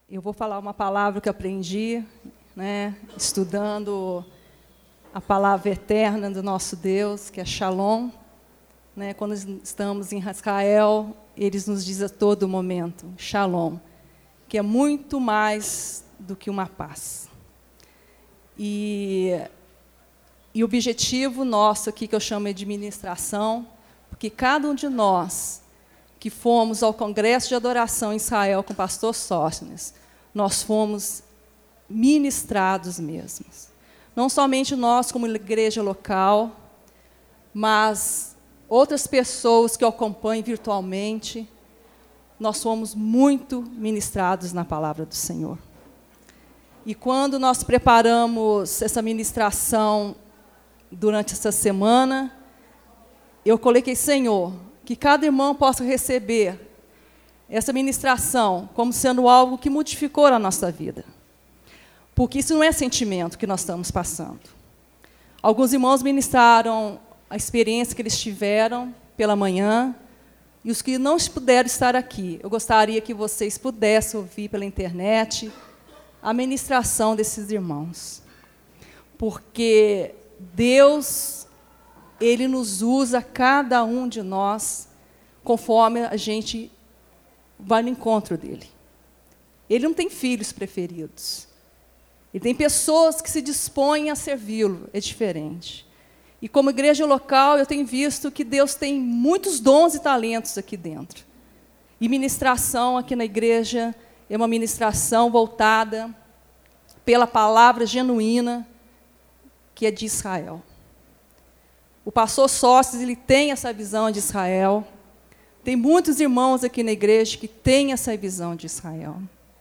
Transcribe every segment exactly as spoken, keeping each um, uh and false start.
Eu vou falar uma palavra que aprendi, né, estudando a palavra eterna do nosso Deus, que é Shalom. Né, quando estamos em Israel, eles nos diz a todo momento, Shalom, que é muito mais do que uma paz. E, e o objetivo nosso aqui, que eu chamo de ministração, porque cada um de nós que fomos ao Congresso de Adoração em Israel com o pastor Sóstenes, nós fomos ministrados mesmos. Não somente nós, como igreja local, mas outras pessoas que o acompanham virtualmente, nós fomos muito ministrados na palavra do Senhor. E quando nós preparamos essa ministração durante essa semana, eu coloquei, Senhor, que cada irmão possa receber essa ministração como sendo algo que modificou a nossa vida. Porque isso não é sentimento que nós estamos passando. Alguns irmãos ministraram a experiência que eles tiveram pela manhã, e os que não puderam estar aqui, eu gostaria que vocês pudessem ouvir pela internet a ministração desses irmãos. Porque Deus, Ele nos usa, cada um de nós, conforme a gente vai no encontro dEle. Ele não tem filhos preferidos. Ele tem pessoas que se dispõem a servi-lo, é diferente. E como igreja local, eu tenho visto que Deus tem muitos dons e talentos aqui dentro. E ministração aqui na igreja é uma ministração voltada pela palavra genuína, que é de Israel. O pastor Sóstenes, ele tem essa visão de Israel. Tem muitos irmãos aqui na igreja que têm essa visão de Israel.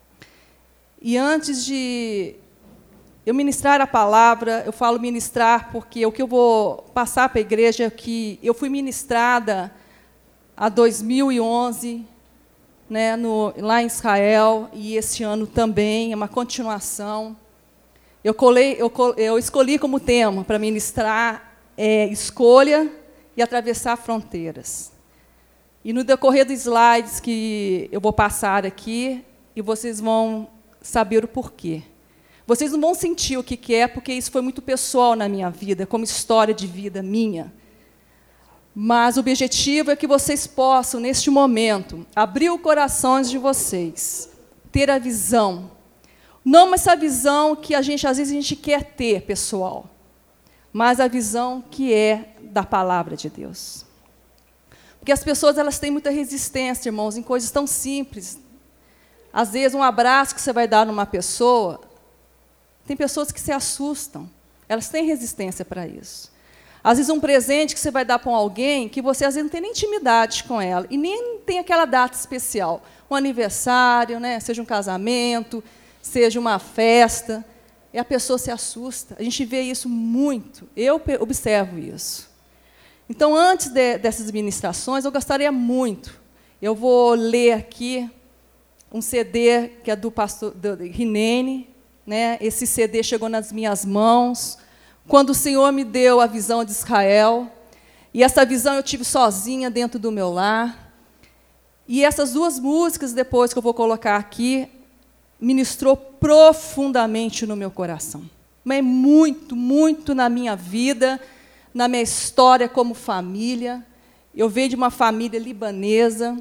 E antes de eu ministrar a palavra, eu falo ministrar porque o que eu vou passar para a igreja é que eu fui ministrada há dois mil e onze, né, no, lá em Israel, e esse ano também, é uma continuação. Eu, colei, eu, eu escolhi como tema para ministrar é, escolha e atravessar fronteiras. E no decorrer dos slides que eu vou passar aqui, e vocês vão saber o porquê. Vocês não vão sentir o que, que é, porque isso foi muito pessoal na minha vida, como história de vida minha. Mas o objetivo é que vocês possam, neste momento, abrir o coração de vocês, ter a visão. Não essa visão que a gente, às vezes, a gente quer ter, pessoal, mas a visão que é da palavra de Deus. Porque as pessoas, elas têm muita resistência, irmãos, em coisas tão simples. Às vezes, um abraço que você vai dar numa pessoa, tem pessoas que se assustam, elas têm resistência para isso. Às vezes, um presente que você vai dar para alguém, que você, às vezes, não tem nem intimidade com ela, e nem tem aquela data especial, um aniversário, né, seja um casamento, seja uma festa, e a pessoa se assusta. A gente vê isso muito, eu observo isso. Então, antes de, dessas ministrações, eu gostaria muito, eu vou ler aqui um C D que é do pastor do Rinene, né? Esse C D chegou nas minhas mãos quando o Senhor me deu a visão de Israel, e essa visão eu tive sozinha dentro do meu lar. E essas duas músicas, depois que eu vou colocar aqui, ministrou profundamente no meu coração. Mas muito, muito na minha vida, na minha história como família. Eu venho de uma família libanesa,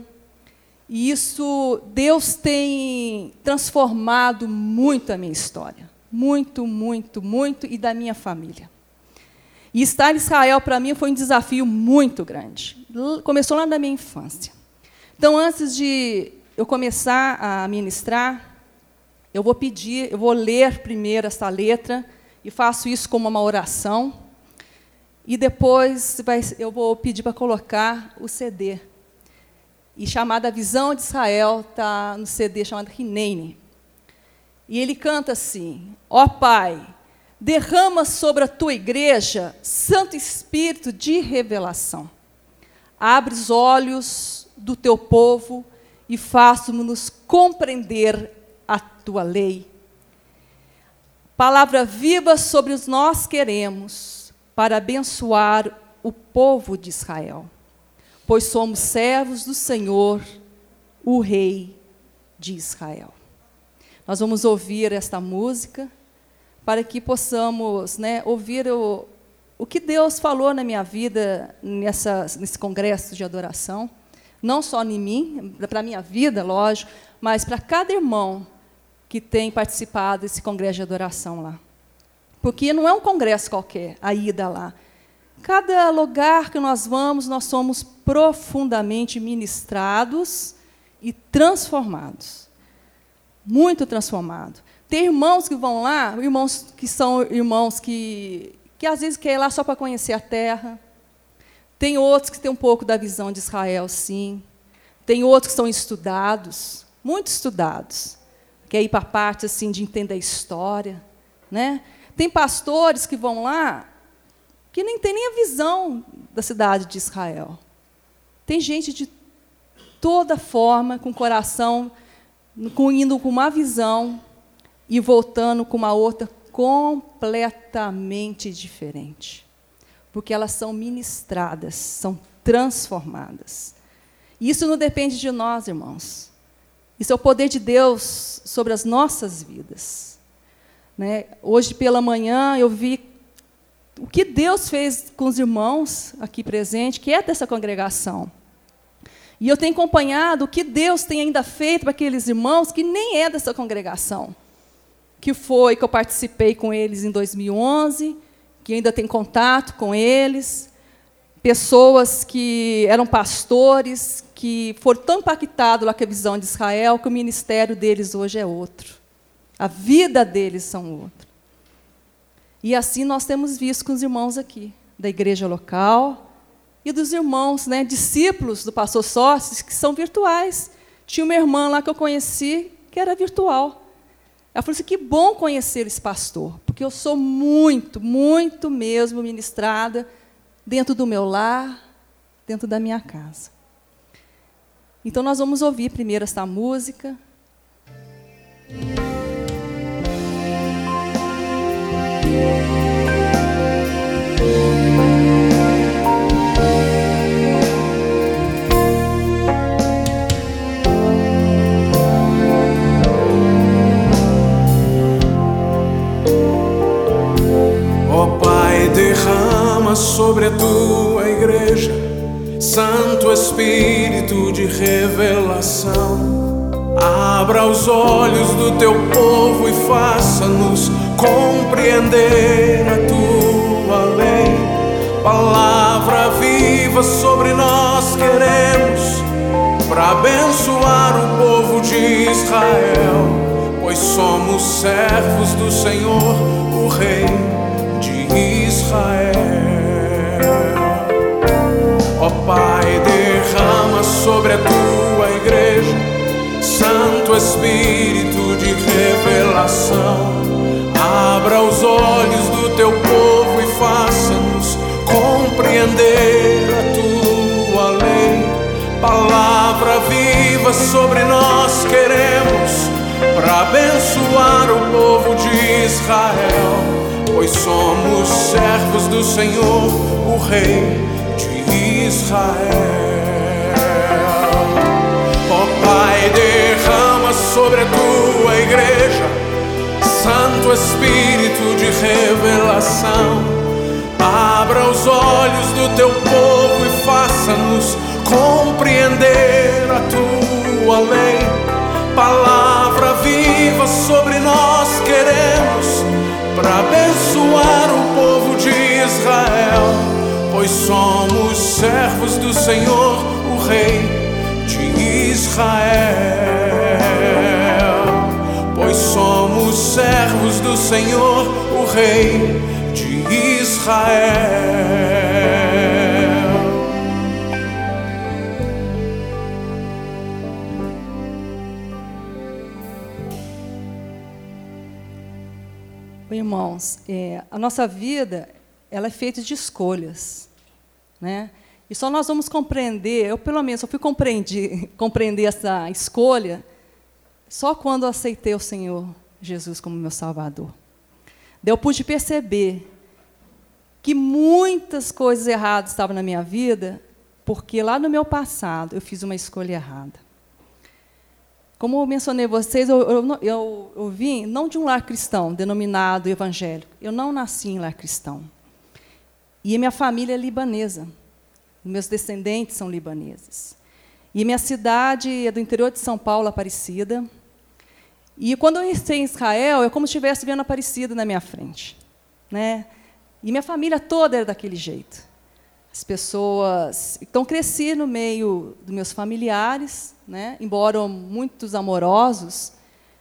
e isso, Deus tem transformado muito a minha história. Muito, muito, muito, e da minha família. E estar em Israel, para mim, foi um desafio muito grande. Começou lá na minha infância. Então, antes de eu começar a ministrar, eu vou pedir, eu vou ler primeiro essa letra, e faço isso como uma oração, e depois vai, eu vou pedir para colocar o C D. E chamada Visão de Israel, está no C D chamado Rinene. E ele canta assim: ó Pai, derrama sobre a tua igreja Santo Espírito de revelação. Abre os olhos do teu povo e faça-nos compreender a tua lei. Palavra viva sobre os nós queremos, para abençoar o povo de Israel. Pois somos servos do Senhor, o Rei de Israel. Nós vamos ouvir esta música para que possamos, né, ouvir o, o que Deus falou na minha vida nessa, nesse congresso de adoração, não só em mim, para a minha vida, lógico, mas para cada irmão que tem participado desse congresso de adoração lá. Porque não é um congresso qualquer, a ida lá. Cada lugar que nós vamos, nós somos profundamente ministrados e transformados. Muito transformados. Tem irmãos que vão lá, irmãos que são irmãos que, que às vezes querem ir lá só para conhecer a terra. Tem outros que têm um pouco da visão de Israel, sim. Tem outros que são estudados, muito estudados. Quer ir para a parte assim, de entender a história. Né? Tem pastores que vão lá que nem tem nem a visão da cidade de Israel. Tem gente de toda forma, com o coração, com, indo com uma visão e voltando com uma outra completamente diferente. Porque elas são ministradas, são transformadas. E isso não depende de nós, irmãos. Isso é o poder de Deus sobre as nossas vidas. Né? Hoje, pela manhã, eu vi o que Deus fez com os irmãos aqui presentes, que é dessa congregação. E eu tenho acompanhado o que Deus tem ainda feito para aqueles irmãos que nem é dessa congregação. Que foi que eu participei com eles em dois mil e onze, que ainda tenho contato com eles. Pessoas que eram pastores, que foram tão impactados lá com a visão de Israel, que o ministério deles hoje é outro. A vida deles são outra. E assim nós temos visto com os irmãos aqui, da igreja local, e dos irmãos, né, discípulos do pastor Sócrates, que são virtuais. Tinha uma irmã lá que eu conheci, que era virtual. Ela falou assim, que bom conhecer esse pastor, porque eu sou muito, muito mesmo ministrada dentro do meu lar, dentro da minha casa. Então, nós vamos ouvir primeiro esta música. Ó Pai, derrama sobre a tua igreja Santo Espírito de revelação. Abra os olhos do teu povo e faça-nos compreender a tua lei. Palavra viva sobre nós queremos, para abençoar o povo de Israel, pois somos servos do Senhor, o Rei de Israel. Ó Pai, derrama sobre a tua igreja Santo Espírito de revelação. Abra os olhos do teu povo e faça-nos compreender a tua lei. Palavra viva sobre nós queremos, para abençoar o povo de Israel, pois somos servos do Senhor, o Rei de Israel. Ó Pai, derrama sobre a tua igreja Santo Espírito de revelação. Abra os olhos do teu povo e faça-nos compreender a tua lei. Palavra viva sobre nós queremos, para abençoar o povo de Israel, pois somos servos do Senhor, o Rei de Israel. Pois somos servos do Senhor, o Rei de Israel. Irmãos, é, a nossa vida ela é feita de escolhas, né? E só nós vamos compreender, eu pelo menos eu fui compreender, compreender essa escolha só quando eu aceitei o Senhor Jesus como meu Salvador. Daí eu pude perceber que muitas coisas erradas estavam na minha vida, porque lá no meu passado eu fiz uma escolha errada. como eu mencionei a vocês, eu, eu, eu, eu vim não de um lar cristão, denominado evangélico. Eu não nasci em lar cristão. E a minha família é libanesa. Meus descendentes são libaneses. E minha cidade é do interior de São Paulo, Aparecida. E quando eu entrei em Israel, é como se estivesse vendo Aparecida na minha frente, né? E minha família toda era daquele jeito. As pessoas... Então, cresci no meio dos meus familiares, né? Embora muitos amorosos.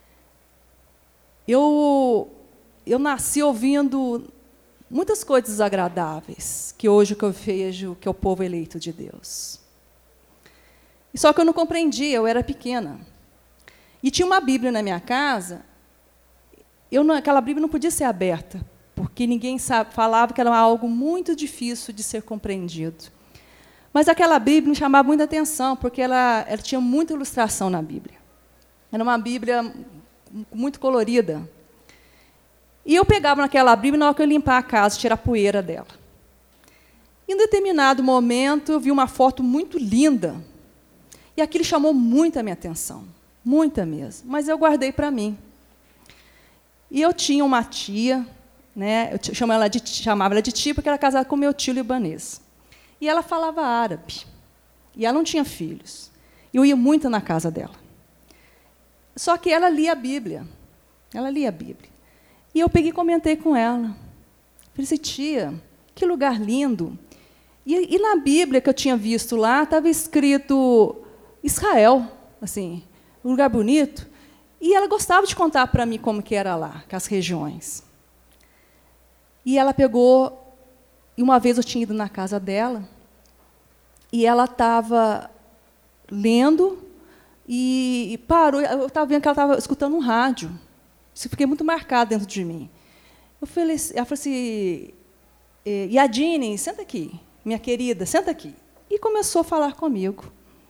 Eu, eu nasci ouvindo muitas coisas desagradáveis, que hoje que eu vejo que é o povo eleito de Deus. Só que eu não compreendia, eu era pequena. E tinha uma Bíblia na minha casa, eu não, aquela Bíblia não podia ser aberta, porque ninguém sabe, falava que era algo muito difícil de ser compreendido. Mas aquela Bíblia me chamava muita atenção, porque ela, ela tinha muita ilustração na Bíblia. Era uma Bíblia muito colorida. E eu pegava naquela Bíblia, na hora que eu ia limpar a casa, tirar a poeira dela. Em um determinado momento, eu vi uma foto muito linda, e aquilo chamou muito a minha atenção, muita mesmo, mas eu guardei para mim. E eu tinha uma tia, né, eu chamo ela de, chamava ela de tia, porque ela era casada com meu tio libanês. E ela falava árabe, e ela não tinha filhos. Eu ia muito na casa dela. Só que ela lia a Bíblia, ela lia a Bíblia. E eu peguei e comentei com ela. Falei assim, tia, que lugar lindo. E, e na Bíblia que eu tinha visto lá, estava escrito Israel, assim, um lugar bonito. E ela gostava de contar para mim como que era lá, com as regiões. E ela pegou, e uma vez eu tinha ido na casa dela, e ela estava lendo, e, e parou, eu estava vendo que ela estava escutando um rádio. Isso fiquei muito marcado dentro de mim. Eu falei, ela falou assim, Yadine, senta aqui, minha querida, senta aqui. E começou a falar comigo.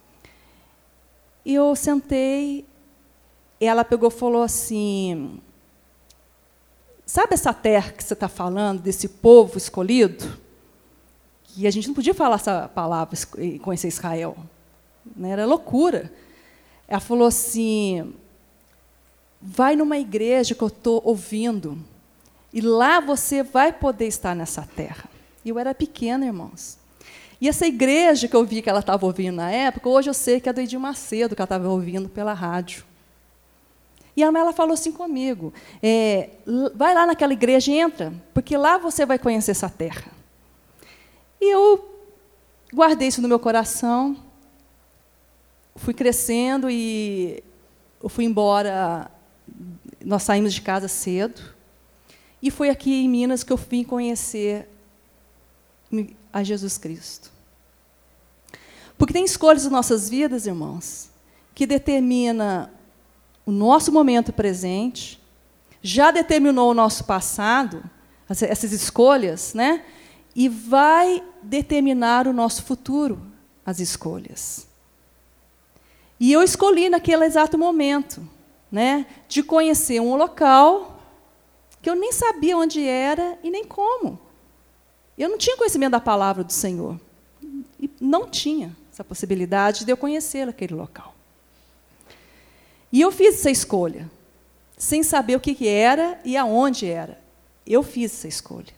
E eu sentei, e ela pegou e falou assim, sabe essa terra que você está falando, desse povo escolhido? Que a gente não podia falar essa palavra e conhecer Israel. Né? Era loucura. Ela falou assim, vai numa igreja que eu estou ouvindo, e lá você vai poder estar nessa terra. E eu era pequena, irmãos. E essa igreja que eu vi que ela estava ouvindo na época, hoje eu sei que é do Edir Macedo, que ela estava ouvindo pela rádio. E ela, ela falou assim comigo, é, vai lá naquela igreja e entra, porque lá você vai conhecer essa terra. E eu guardei isso no meu coração, fui crescendo e eu fui embora, nós saímos de casa cedo, e foi aqui em Minas que eu vim conhecer a Jesus Cristo. Porque tem escolhas nas nossas vidas, irmãos, que determina o nosso momento presente, já determinou o nosso passado, essas escolhas, né? E vai determinar o nosso futuro, as escolhas. E eu escolhi naquele exato momento, né, de conhecer um local que eu nem sabia onde era e nem como. Eu não tinha conhecimento da palavra do Senhor. E não tinha essa possibilidade de eu conhecer aquele local. E eu fiz essa escolha, sem saber o que, que era e aonde era. Eu fiz essa escolha.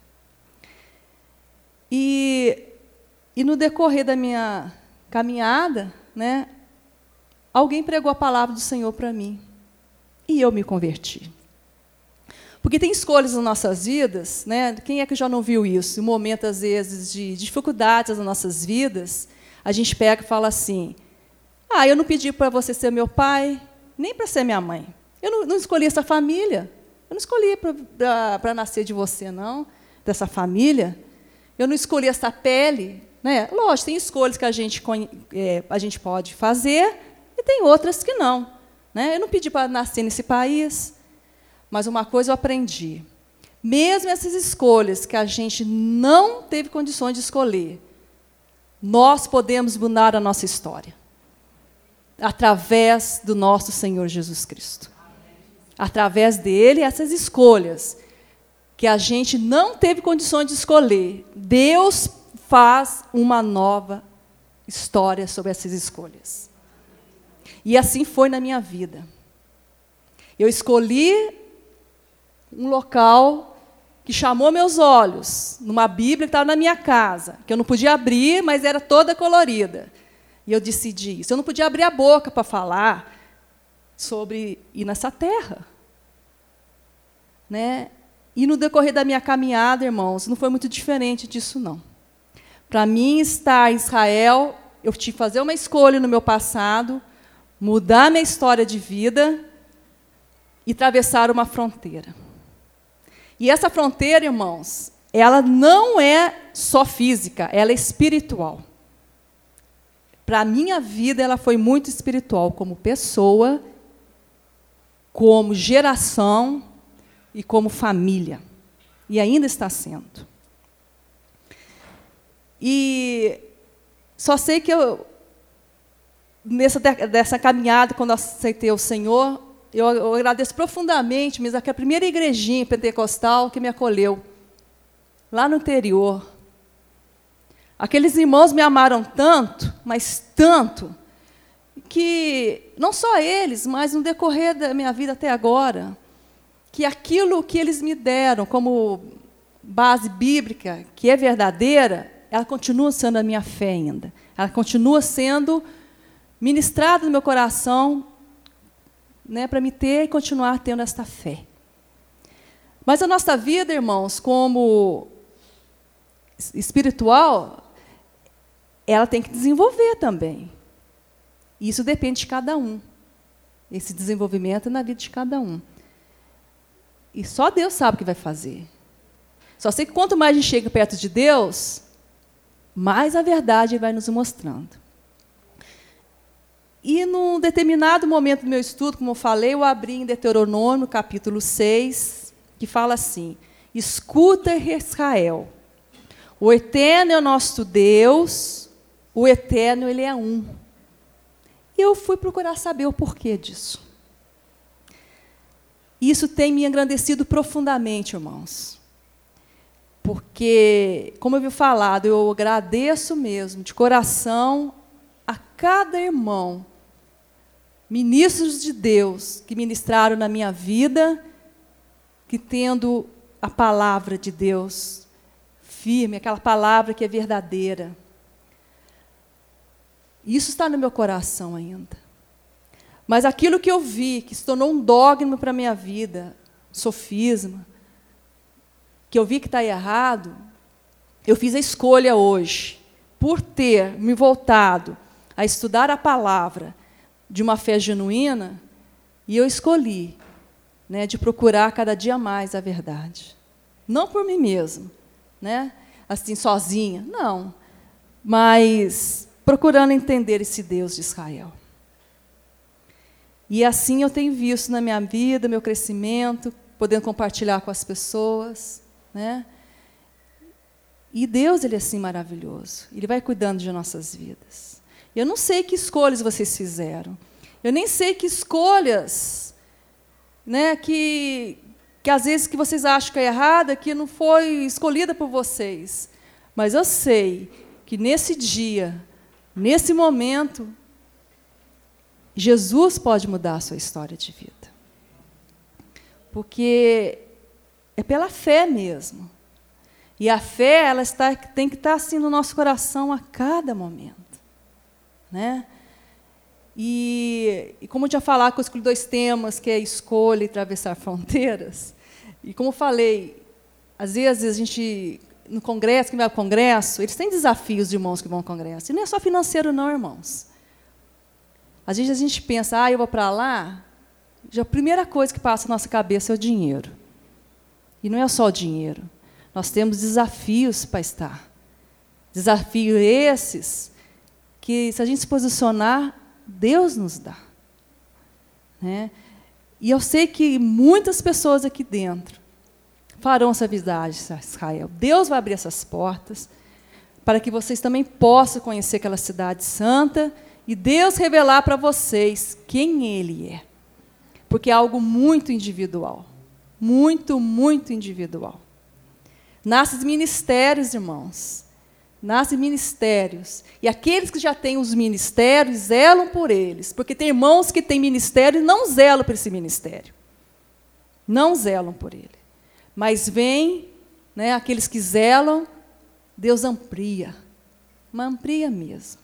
E, e no decorrer da minha caminhada, né, alguém pregou a palavra do Senhor para mim. E eu me converti. Porque tem escolhas nas nossas vidas, né? Quem é que já não viu isso? Em momentos, às vezes, de dificuldades nas nossas vidas, a gente pega e fala assim, ah, eu não pedi para você ser meu pai, nem para ser minha mãe. Eu não, não escolhi essa família. Eu não escolhi para nascer de você, não, dessa família. Eu não escolhi essa pele. Né? Lógico, tem escolhas que a gente, é, a gente pode fazer e tem outras que não. Né? Eu não pedi para nascer nesse país, mas uma coisa eu aprendi. Mesmo essas escolhas que a gente não teve condições de escolher, nós podemos mudar a nossa história. Através do nosso Senhor Jesus Cristo. Através dele, essas escolhas que a gente não teve condições de escolher, Deus faz uma nova história sobre essas escolhas. E assim foi na minha vida. Eu escolhi um local que chamou meus olhos, numa Bíblia que estava na minha casa, que eu não podia abrir, mas era toda colorida. E eu decidi isso. Eu não podia abrir a boca para falar sobre ir nessa terra. Né? E no decorrer da minha caminhada, irmãos, não foi muito diferente disso, não. Para mim, estar em Israel, eu tive que fazer uma escolha no meu passado, mudar minha história de vida e atravessar uma fronteira. E essa fronteira, irmãos, ela não é só física, ela é espiritual. Para a minha vida, ela foi muito espiritual, como pessoa, como geração e como família. E ainda está sendo. E só sei que eu, nessa dessa caminhada, quando eu aceitei o Senhor, eu, eu agradeço profundamente, mas aquela primeira igrejinha pentecostal que me acolheu, lá no interior. Aqueles irmãos me amaram tanto, mas tanto, que não só eles, mas no decorrer da minha vida até agora, que aquilo que eles me deram como base bíblica, que é verdadeira, ela continua sendo a minha fé ainda. Ela continua sendo ministrada no meu coração, né, para me ter e continuar tendo esta fé. Mas a nossa vida, irmãos, como espiritual, ela tem que desenvolver também. Isso depende de cada um. Esse desenvolvimento é na vida de cada um. E só Deus sabe o que vai fazer. Só sei que quanto mais a gente chega perto de Deus, mais a verdade vai nos mostrando. E, num determinado momento do meu estudo, como eu falei, eu abri em Deuteronômio, capítulo seis, que fala assim: escuta, Israel, o Eterno é o nosso Deus, o Eterno, Ele é um. E eu fui procurar saber o porquê disso. Isso tem me engrandecido profundamente, irmãos. Porque, como eu vi falado, eu agradeço mesmo, de coração, a cada irmão, ministros de Deus, que ministraram na minha vida, que tendo a palavra de Deus firme, aquela palavra que é verdadeira. Isso está no meu coração ainda. Mas aquilo que eu vi, que se tornou um dogma para a minha vida, sofisma, que eu vi que está errado, eu fiz a escolha hoje, por ter me voltado a estudar a palavra de uma fé genuína, e eu escolhi, né, de procurar cada dia mais a verdade. Não por mim mesma, né, assim, sozinha, não, mas procurando entender esse Deus de Israel. E assim eu tenho visto na minha vida, meu crescimento, podendo compartilhar com as pessoas, né? E Deus, Ele é assim maravilhoso. Ele vai cuidando de nossas vidas. Eu não sei que escolhas vocês fizeram. Eu nem sei que escolhas, né, que, que às vezes que vocês acham que é errada, que não foi escolhida por vocês. Mas eu sei que nesse dia, nesse momento, Jesus pode mudar a sua história de vida. Porque é pela fé mesmo. E a fé, ela está, tem que estar assim no nosso coração a cada momento. Né? E, e como eu tinha falado, que eu escolhi dois temas, que é escolha e atravessar fronteiras. E como eu falei, às vezes a gente, no congresso, quem vai ao congresso, eles têm desafios de irmãos que vão ao congresso. E não é só financeiro, não, irmãos. Às vezes a gente pensa, ah, eu vou para lá, já a primeira coisa que passa na nossa cabeça é o dinheiro. E não é só o dinheiro. Nós temos desafios para estar. Desafios esses que, se a gente se posicionar, Deus nos dá. Né? E eu sei que muitas pessoas aqui dentro farão essa visagem a Israel. Deus vai abrir essas portas para que vocês também possam conhecer aquela cidade santa e Deus revelar para vocês quem Ele é. Porque é algo muito individual. Muito, muito individual. Nascem ministérios, irmãos, nascem ministérios. E aqueles que já têm os ministérios zelam por eles. Porque tem irmãos que têm ministério e não zelam por esse ministério. Não zelam por ele. Mas vem, né, aqueles que zelam, Deus amplia. Mas amplia mesmo.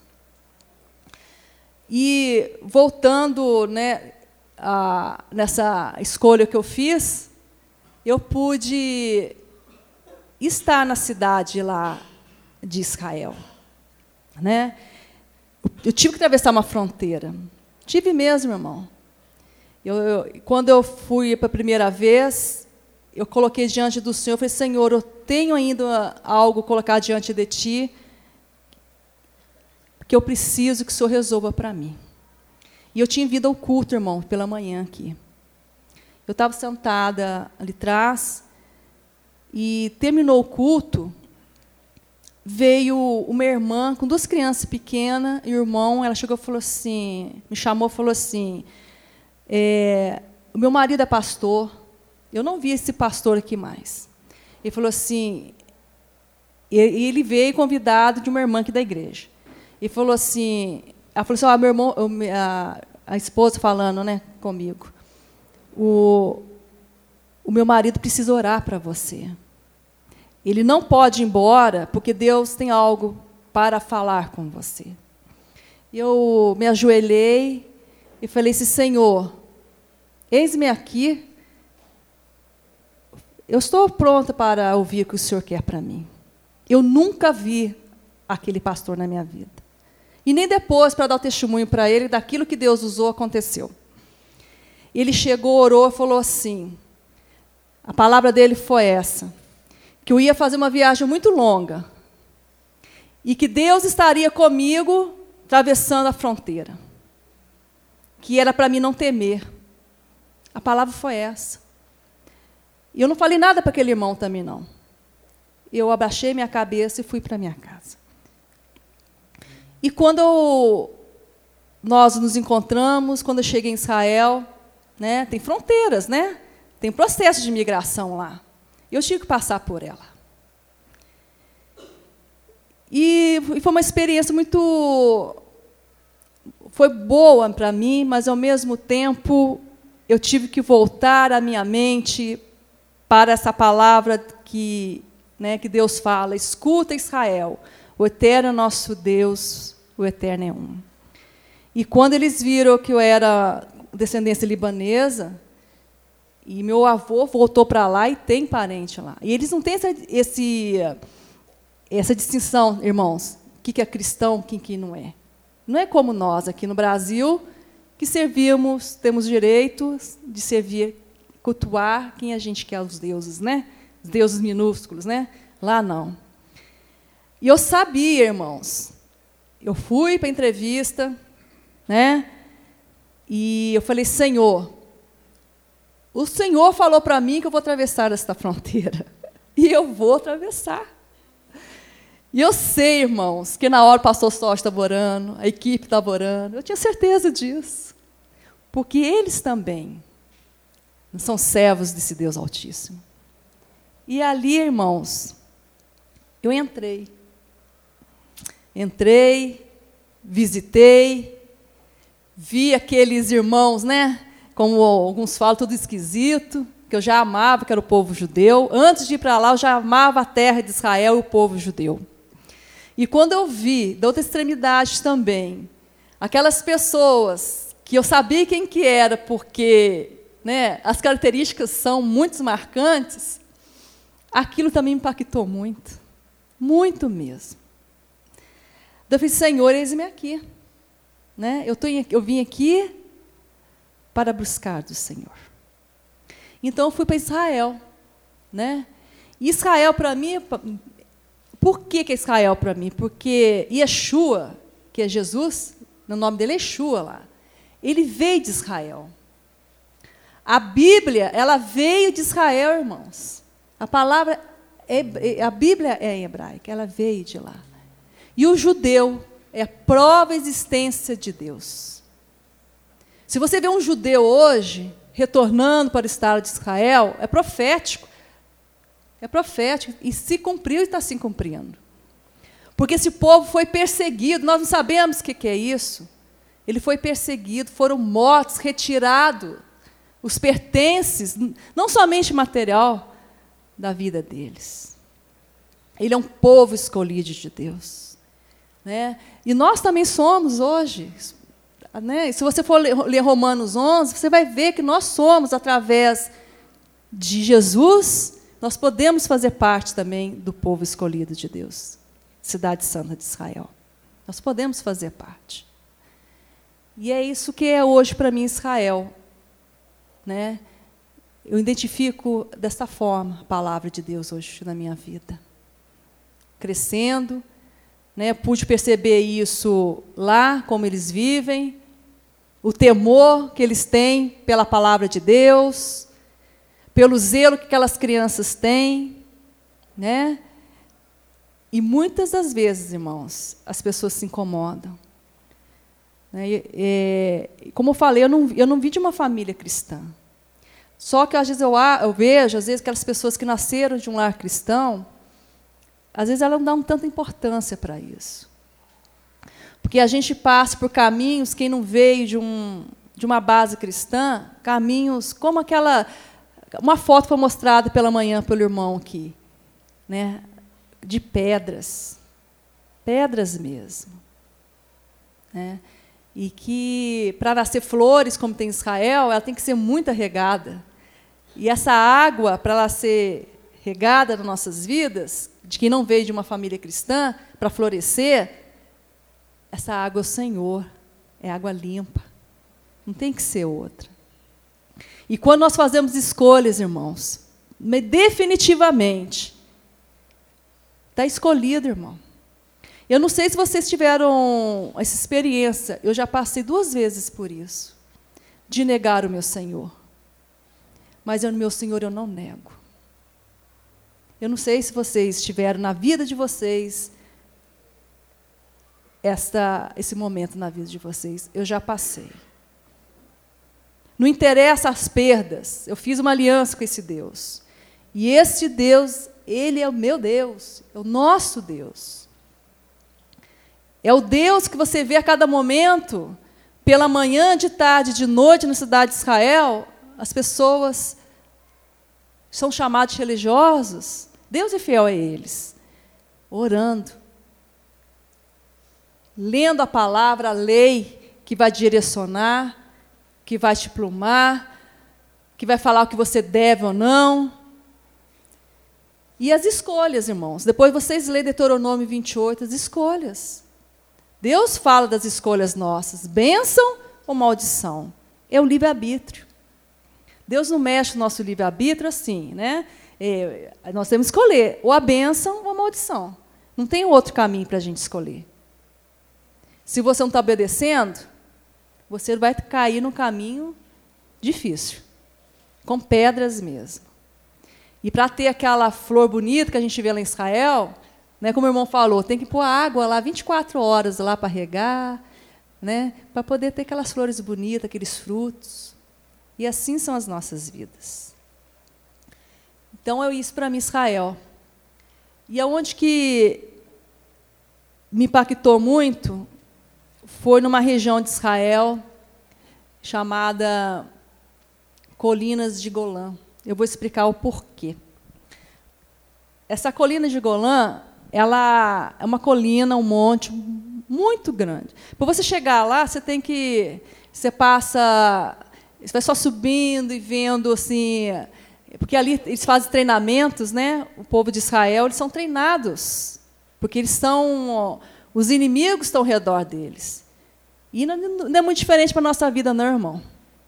E voltando, né, a, nessa escolha que eu fiz, eu pude estar na cidade lá de Israel. Né? Eu tive que atravessar uma fronteira. Tive mesmo, irmão. Eu, eu, quando eu fui para a primeira vez, eu coloquei diante do Senhor, eu falei, Senhor, eu tenho ainda algo a colocar diante de Ti, que eu preciso que o Senhor resolva para mim. E eu tinha vindo ao culto, irmão, pela manhã aqui. Eu estava sentada ali atrás, e terminou o culto, veio uma irmã com duas crianças pequenas, e o irmão, ela chegou e falou assim, me chamou e falou assim, é, o meu marido é pastor, eu não vi esse pastor aqui mais. Ele falou assim, e ele veio convidado de uma irmã aqui da igreja. Ele falou assim, ela falou assim, ah, meu irmão, a, a esposa falando, né, comigo, o, o meu marido precisa orar para você. Ele não pode ir embora, porque Deus tem algo para falar com você. Eu me ajoelhei e falei assim, Senhor, eis-me aqui, eu estou pronta para ouvir o que o Senhor quer para mim. Eu nunca vi aquele pastor na minha vida. E nem depois, para dar o testemunho para ele, daquilo que Deus usou, aconteceu. Ele chegou, orou, falou assim, a palavra dele foi essa, que eu ia fazer uma viagem muito longa, e que Deus estaria comigo, atravessando a fronteira, que era para mim não temer. A palavra foi essa. E eu não falei nada para aquele irmão também, não. Eu abaixei minha cabeça e fui para minha casa. E quando eu, nós nos encontramos, quando eu cheguei em Israel, né, tem fronteiras, né? Tem processo de imigração lá. Eu tive que passar por ela. E, e foi uma experiência muito... Foi boa para mim, mas, ao mesmo tempo, eu tive que voltar a minha mente para essa palavra que, né, que Deus fala. Escuta, Israel, o eterno é nosso Deus, o eterno é um. E quando eles viram que eu era descendência libanesa, e meu avô voltou para lá e tem parente lá. E eles não têm essa, esse, essa distinção, irmãos, o que é cristão, o que não é. Não é como nós, aqui no Brasil, que servimos, temos direito de servir, cultuar quem a gente quer, os deuses, né? Os deuses minúsculos, né? Lá não. E eu sabia, irmãos, eu fui para a entrevista, né? E eu falei, Senhor, o Senhor falou para mim que eu vou atravessar esta fronteira. E eu vou atravessar. E eu sei, irmãos, que na hora o pastor Sócio estava orando, a equipe estava orando, eu tinha certeza disso. Porque eles também são servos desse Deus Altíssimo. E ali, irmãos, eu entrei. Entrei, visitei, vi aqueles irmãos, né? Como alguns falam, tudo esquisito, que eu já amava, que era o povo judeu. Antes de ir para lá, eu já amava a terra de Israel e o povo judeu. E quando eu vi, da outra extremidade também, aquelas pessoas que eu sabia quem que era, porque, né, as características são muito marcantes, aquilo também me impactou muito, muito mesmo. Eu falei, Senhor, eis-me aqui. Né? Eu, tô, eu vim aqui para buscar do Senhor. Então, eu fui para Israel. Né? E Israel, para mim, por que, que é Israel para mim? Porque Yeshua, que é Jesus, no nome dele é Yeshua lá, ele veio de Israel. A Bíblia, ela veio de Israel, irmãos. A palavra, é, a Bíblia é em hebraico, ela veio de lá. E o judeu é a prova da existência de Deus. Se você vê um judeu hoje, retornando para o estado de Israel, é profético. É profético, e se cumpriu e está se cumprindo. Porque esse povo foi perseguido, nós não sabemos o que, que é isso. Ele foi perseguido, foram mortos, retirados os pertences, não somente material, da vida deles. Ele é um povo escolhido de Deus. Né? E nós também somos hoje. Né? Se você for ler Romanos onze, você vai ver que nós somos, através de Jesus, nós podemos fazer parte também do povo escolhido de Deus, Cidade Santa de Israel. Nós podemos fazer parte. E é isso que é hoje para mim Israel. Né? Eu identifico desta forma a palavra de Deus hoje na minha vida. Crescendo, né? Pude perceber isso lá, como eles vivem, o temor que eles têm pela palavra de Deus, pelo zelo que aquelas crianças têm, né? E muitas das vezes, irmãos, as pessoas se incomodam. Né? E, e, como eu falei, eu não, eu não vim de uma família cristã. Só que, às vezes, eu, eu vejo, às vezes, aquelas pessoas que nasceram de um lar cristão, às vezes, elas não dão tanta importância para isso. Porque a gente passa por caminhos, quem não veio de, um, de uma base cristã, caminhos como aquela... Uma foto foi mostrada pela manhã pelo irmão aqui, né? De pedras. Pedras mesmo. Né? E que, para nascer flores, como tem em Israel, ela tem que ser muito regada. E essa água, para ela ser regada nas nossas vidas, de quem não veio de uma família cristã, para florescer, essa água é o Senhor, é água limpa. Não tem que ser outra. E quando nós fazemos escolhas, irmãos, definitivamente, está escolhido, irmão. Eu não sei se vocês tiveram essa experiência, eu já passei duas vezes por isso, de negar o meu Senhor. Mas o meu Senhor eu não nego. Eu não sei se vocês tiveram na vida de vocês esta, esse momento na vida de vocês. Eu já passei. Não interessa as perdas. Eu fiz uma aliança com esse Deus. E esse Deus, Ele é o meu Deus, é o nosso Deus. É o Deus que você vê a cada momento, pela manhã, de tarde, de noite, na cidade de Israel, as pessoas são chamados religiosos. Deus é fiel a eles. Orando. Lendo a palavra, a lei que vai direcionar, que vai te plumar, que vai falar o que você deve ou não. E as escolhas, irmãos. Depois vocês lêem Deuteronômio vinte e oito, as escolhas. Deus fala das escolhas nossas, bênção ou maldição. É o livre-arbítrio. Deus não mexe no nosso livre-arbítrio assim, né? É, nós temos que escolher ou a bênção ou a maldição. Não tem outro caminho para a gente escolher. Se você não está obedecendo, você vai cair num caminho difícil, com pedras mesmo. E para ter aquela flor bonita que a gente vê lá em Israel, né, como o irmão falou, tem que pôr água lá vinte e quatro horas lá para regar, né, para poder ter aquelas flores bonitas, aqueles frutos. E assim são as nossas vidas. Então, é isso para mim, Israel. E aonde que me impactou muito foi numa região de Israel chamada Colinas de Golã. Eu vou explicar o porquê. Essa colina de Golã, ela é uma colina, um monte muito grande. Para você chegar lá, você tem que, você passa, você vai só subindo e vendo assim, porque ali eles fazem treinamentos, né? O povo de Israel, eles são treinados, porque eles são, os inimigos estão ao redor deles. E não, não é muito diferente para a nossa vida, não, irmão.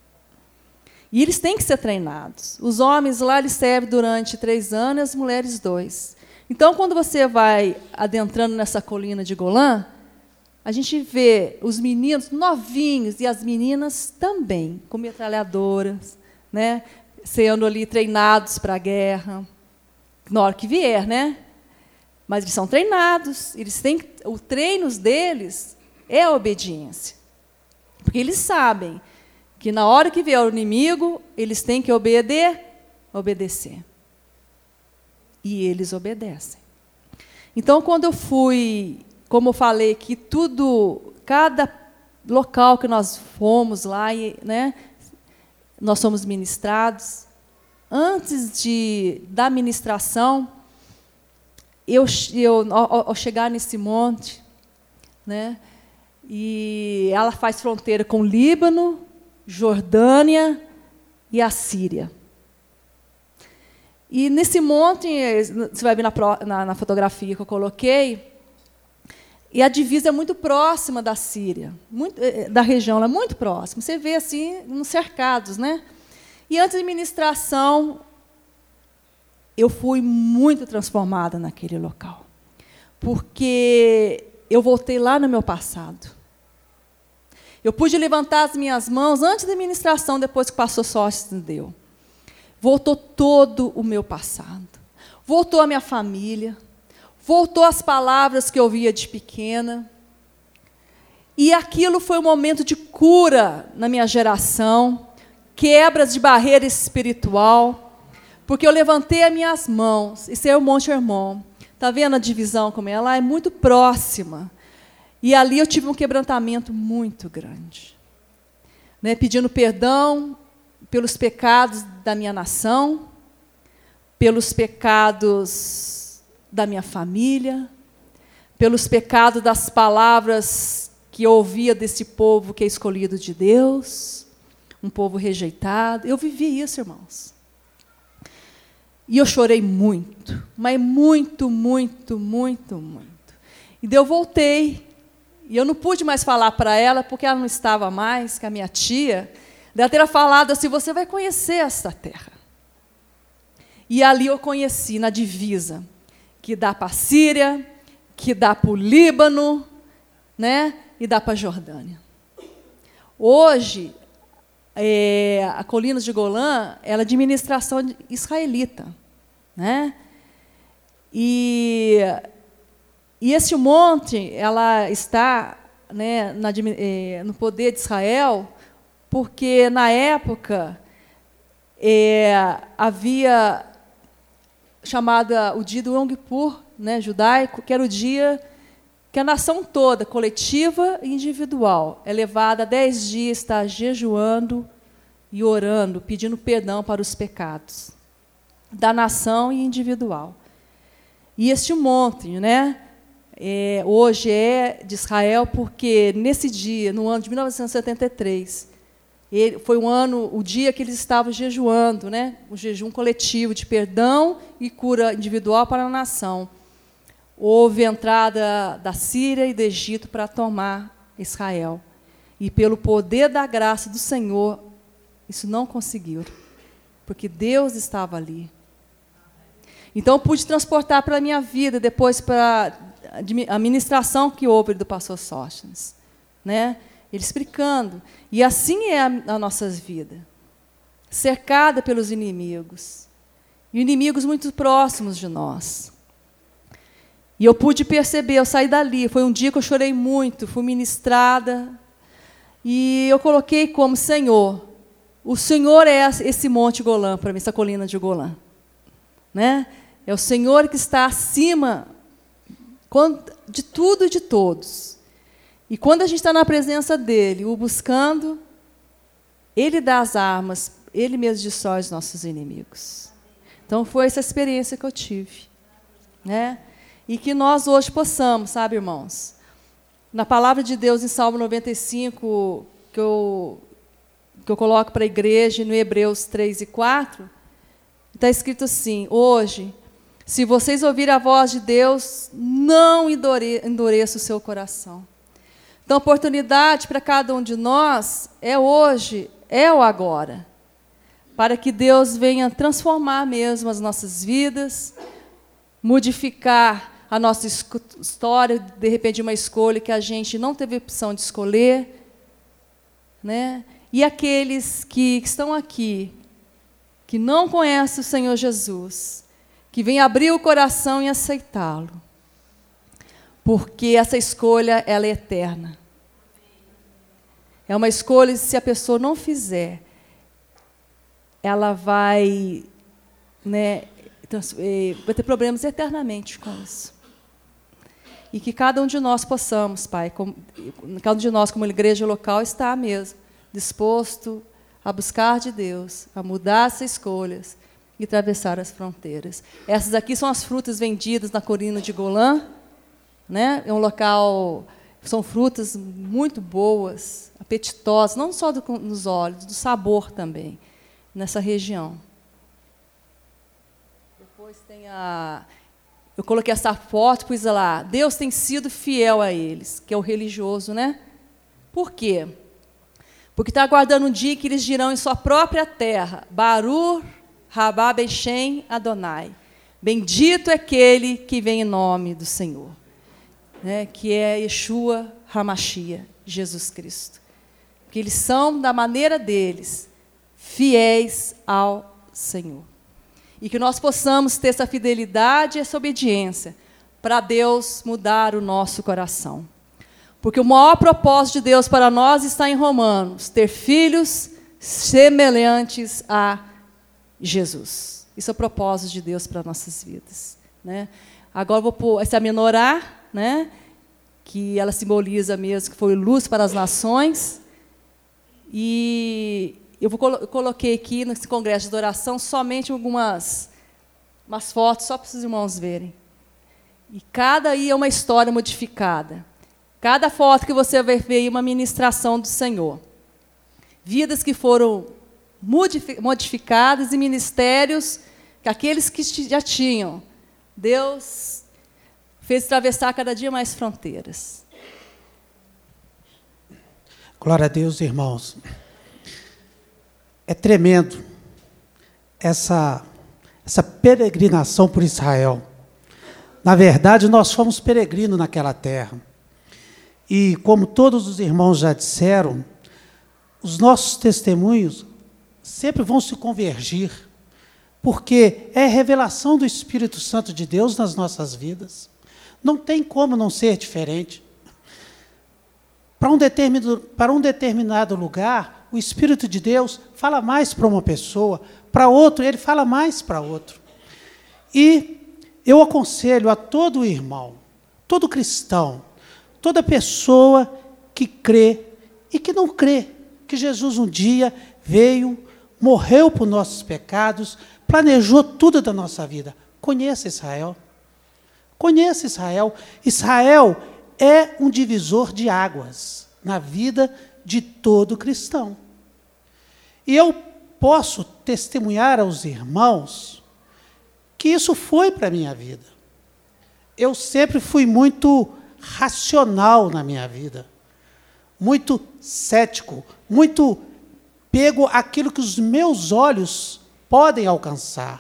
E eles têm que ser treinados. Os homens lá, eles servem durante três anos, e as mulheres dois. Então, quando você vai adentrando nessa colina de Golã, a gente vê os meninos novinhos e as meninas também, com metralhadoras, né, sendo ali treinados para a guerra, na hora que vier, né? Mas eles são treinados, eles têm, o treino deles é a obediência. Porque eles sabem que na hora que vier o inimigo, eles têm que obedecer, obedecer. E eles obedecem. Então, quando eu fui, como eu falei, que tudo, cada local que nós fomos lá, né, nós somos ministrados, antes de, da ministração, eu, eu, ao, ao chegar nesse monte, né, e ela faz fronteira com o Líbano, Jordânia e a Síria. E nesse monte, você vai ver na, na, na fotografia que eu coloquei, e a divisa é muito próxima da Síria, muito, da região, ela é muito próxima. Você vê assim, nos cercados, né? E antes de ministração, eu fui muito transformada naquele local, porque eu voltei lá no meu passado. Eu pude levantar as minhas mãos antes da ministração, depois que o pastor Sóstenes deu. Voltou todo o meu passado. Voltou a minha família. Voltou as palavras que eu ouvia de pequena. E aquilo foi um momento de cura na minha geração, quebras de barreira espiritual, porque eu levantei as minhas mãos. Isso é o Monte Hermon. Está vendo a divisão como ela é? É muito próxima. E ali eu tive um quebrantamento muito grande, né, pedindo perdão pelos pecados da minha nação, pelos pecados da minha família, pelos pecados das palavras que eu ouvia desse povo que é escolhido de Deus, um povo rejeitado. Eu vivi isso, irmãos. E eu chorei muito, mas muito, muito, muito, muito. E daí eu voltei. E eu não pude mais falar para ela, porque ela não estava mais, que a minha tia, ela teria falado assim, você vai conhecer esta terra. E ali eu conheci, na divisa, que dá para a Síria, que dá para o Líbano, né, e dá para a Jordânia. Hoje, é, a Colinas de Golã, ela é de administração israelita. Né? E... E esse monte, ela está, né, na, eh, no poder de Israel, porque, na época, eh, havia chamada o dia do Yom Kippur, né, judaico, que era o dia que a nação toda, coletiva e individual, é levada a dez dias, está jejuando e orando, pedindo perdão para os pecados da nação e individual. E este monte, né, É, hoje é de Israel, porque nesse dia, no ano de mil novecentos e setenta e três, ele, foi um ano, o dia que eles estavam jejuando, né, um jejum coletivo de perdão e cura individual para a nação. Houve entrada da Síria e do Egito para tomar Israel. E pelo poder da graça do Senhor, isso não conseguiu, porque Deus estava ali. Então, eu pude transportar para a minha vida, depois para a ministração que houve do pastor Sóstenes, né? Ele explicando. E assim é a, a nossa vida, cercada pelos inimigos, e inimigos muito próximos de nós. E eu pude perceber, eu saí dali, foi um dia que eu chorei muito, fui ministrada, e eu coloquei como, Senhor, o Senhor é esse monte Golã para mim, essa colina de Golã. Né? É o Senhor que está acima de tudo e de todos. E quando a gente está na presença dEle, o buscando, Ele dá as armas, Ele mesmo destrói os nossos inimigos. Então, foi essa experiência que eu tive. Né? E que nós hoje possamos, sabe, irmãos? Na palavra de Deus, em Salmo noventa e cinco, que eu, que eu coloco para a igreja, no Hebreus três e quatro, está escrito assim, hoje, se vocês ouvirem a voz de Deus, não endureça o seu coração. Então, a oportunidade para cada um de nós é hoje, é o agora, para que Deus venha transformar mesmo as nossas vidas, modificar a nossa história, de repente uma escolha que a gente não teve opção de escolher, né? E aqueles que, que estão aqui, que não conhecem o Senhor Jesus, que vem abrir o coração e aceitá-lo, porque essa escolha ela é eterna. É uma escolha que, se a pessoa não fizer, ela vai, né, vai ter problemas eternamente com isso. E que cada um de nós possamos, Pai, como, cada um de nós, como igreja local, está mesmo disposto a buscar de Deus, a mudar as escolhas e atravessar as fronteiras. Essas aqui são as frutas vendidas na colina de Golã, né? É um local, são frutas muito boas, apetitosas, não só do, nos olhos, do sabor também, nessa região. Depois tem a... Eu coloquei essa foto, pus lá, Deus tem sido fiel a eles, que é o religioso, né? Por quê? Porque está aguardando um dia que eles dirão em sua própria terra, Baruch Rabá Bechem Adonai, bendito é aquele que vem em nome do Senhor, né? Que é Yeshua HaMashiach, Jesus Cristo. Porque eles são, da maneira deles, fiéis ao Senhor. E que nós possamos ter essa fidelidade e essa obediência para Deus mudar o nosso coração. Porque o maior propósito de Deus para nós está em Romanos, ter filhos semelhantes a Jesus. Isso é o propósito de Deus para nossas vidas, né? Agora vou pôr essa menorá, né? Que ela simboliza mesmo que foi luz para as nações. E eu, vou, eu coloquei aqui nesse congresso de adoração somente algumas umas fotos, só para os irmãos verem. E cada aí é uma história modificada. Cada foto que você vai ver é uma ministração do Senhor. Vidas que foram modificadas e ministérios que aqueles que já tinham, Deus fez atravessar cada dia mais fronteiras. Glória a Deus, irmãos. É tremendo essa, essa peregrinação por Israel. Na verdade, nós fomos peregrinos naquela terra. E, como todos os irmãos já disseram, os nossos testemunhos sempre vão se convergir, porque é revelação do Espírito Santo de Deus nas nossas vidas. Não tem como não ser diferente. Para um determinado, para um determinado lugar, o Espírito de Deus fala mais para uma pessoa, para outro, ele fala mais para outro. E eu aconselho a todo irmão, todo cristão, toda pessoa que crê e que não crê, que Jesus um dia veio, morreu por nossos pecados, planejou tudo da nossa vida. Conheça Israel. Conheça Israel. Israel é um divisor de águas na vida de todo cristão. E eu posso testemunhar aos irmãos que isso foi para a minha vida. Eu sempre fui muito racional na minha vida, muito cético, muito pego àquilo que os meus olhos podem alcançar.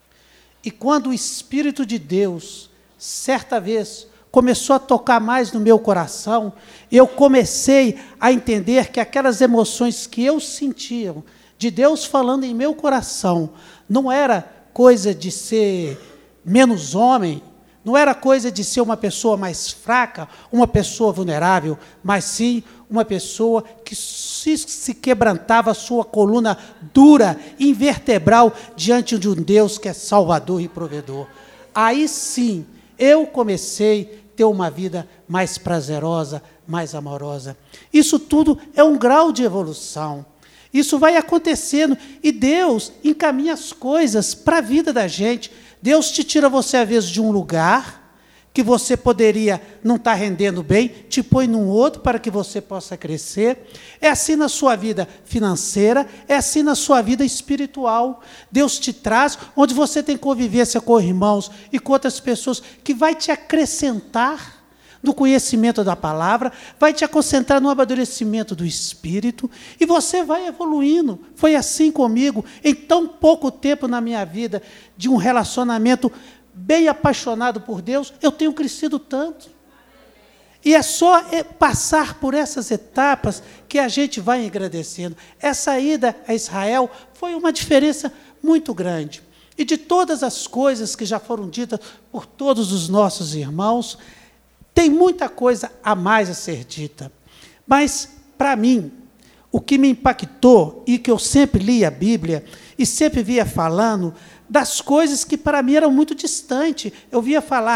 E quando o Espírito de Deus, certa vez, começou a tocar mais no meu coração, eu comecei a entender que aquelas emoções que eu sentia, de Deus falando em meu coração, não era coisa de ser menos homem, não era coisa de ser uma pessoa mais fraca, uma pessoa vulnerável, mas sim uma pessoa que se, se quebrantava a sua coluna dura, invertebral, diante de um Deus que é salvador e provedor. Aí sim, eu comecei a ter uma vida mais prazerosa, mais amorosa. Isso tudo é um grau de evolução. Isso vai acontecendo e Deus encaminha as coisas para a vida da gente. Deus te tira você, às vezes, de um lugar que você poderia não estar rendendo bem, te põe num outro para que você possa crescer. É assim na sua vida financeira, é assim na sua vida espiritual. Deus te traz onde você tem convivência com irmãos e com outras pessoas que vai te acrescentar no conhecimento da palavra, vai te concentrar no amadurecimento do Espírito, e você vai evoluindo. Foi assim comigo, em tão pouco tempo na minha vida, de um relacionamento bem apaixonado por Deus, eu tenho crescido tanto. E é só passar por essas etapas que a gente vai agradecendo. Essa ida a Israel foi uma diferença muito grande. E de todas as coisas que já foram ditas por todos os nossos irmãos, tem muita coisa a mais a ser dita. Mas, para mim, o que me impactou, e que eu sempre li a Bíblia, e sempre via falando, das coisas que para mim eram muito distantes. Eu via falar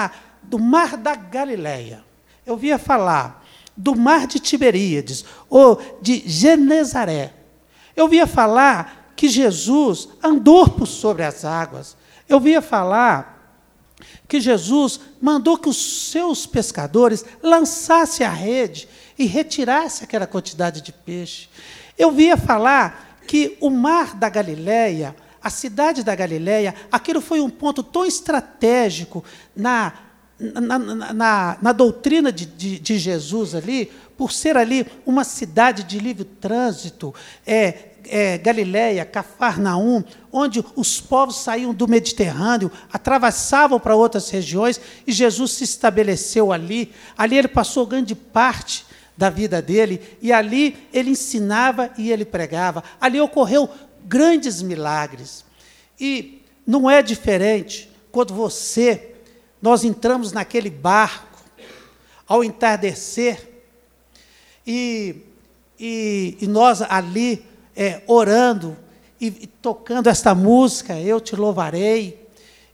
do mar da Galileia. Eu ouvia falar do mar de Tiberíades, ou de Genezaré. Eu ouvia falar que Jesus andou por sobre as águas. Eu ouvia falar que Jesus mandou que os seus pescadores lançassem a rede e retirassem aquela quantidade de peixe. Eu ouvia falar que o mar da Galileia, a cidade da Galileia, aquilo foi um ponto tão estratégico na Na, na, na, na doutrina de, de, de Jesus ali, por ser ali uma cidade de livre trânsito, é, é, Galileia, Cafarnaum, onde os povos saíam do Mediterrâneo, atravessavam para outras regiões, e Jesus se estabeleceu ali. Ali ele passou grande parte da vida dele, e ali ele ensinava e ele pregava. Ali ocorreu grandes milagres. E não é diferente quando você... Nós entramos naquele barco, ao entardecer, e, e, e nós ali, é, orando, e, e tocando esta música, Eu Te Louvarei,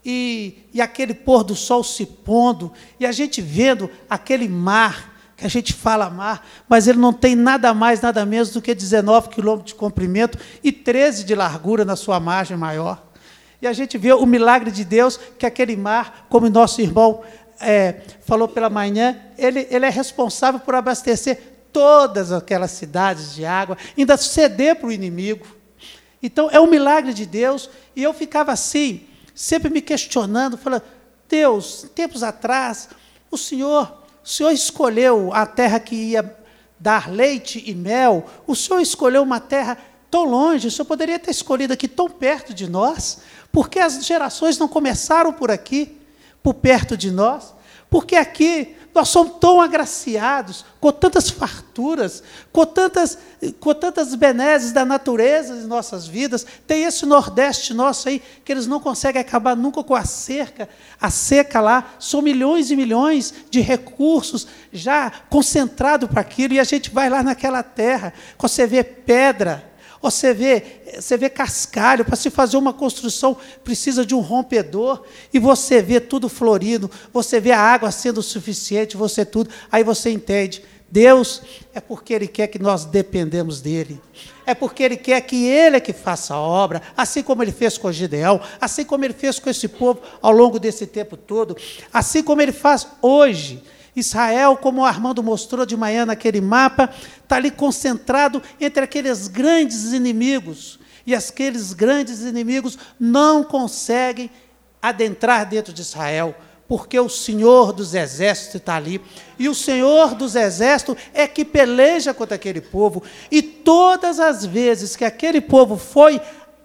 e, e aquele pôr do sol se pondo, e a gente vendo aquele mar, que a gente fala mar, mas ele não tem nada mais, nada menos do que dezenove quilômetros de comprimento e treze de largura na sua margem maior. E a gente vê o milagre de Deus, que aquele mar, como nosso irmão é, falou pela manhã, ele, ele é responsável por abastecer todas aquelas cidades de água, ainda ceder para o inimigo. Então, é um milagre de Deus. E eu ficava assim, sempre me questionando, falando, Deus, tempos atrás, o Senhor, o Senhor escolheu a terra que ia dar leite e mel, o Senhor escolheu uma terra tão longe, o Senhor poderia ter escolhido aqui tão perto de nós. Porque as gerações não começaram por aqui, por perto de nós? Porque aqui nós somos tão agraciados, com tantas farturas, com tantas, com tantas benesses da natureza em nossas vidas. Tem esse Nordeste nosso aí, que eles não conseguem acabar nunca com a cerca, a seca lá. São milhões e milhões de recursos já concentrados para aquilo, e a gente vai lá naquela terra, você vê pedra, Você vê, você vê cascalho, para se fazer uma construção precisa de um rompedor, e você vê tudo florido, você vê a água sendo suficiente, você tudo, aí você entende, Deus é porque Ele quer que nós dependemos dEle, é porque Ele quer que Ele é que faça a obra, assim como Ele fez com Gideão, assim como Ele fez com esse povo ao longo desse tempo todo, assim como Ele faz hoje. Israel, como o Armando mostrou de manhã naquele mapa, está ali concentrado entre aqueles grandes inimigos. E aqueles grandes inimigos não conseguem adentrar dentro de Israel, porque o Senhor dos Exércitos está ali. E o Senhor dos Exércitos é que peleja contra aquele povo. E todas as vezes que aquele povo foi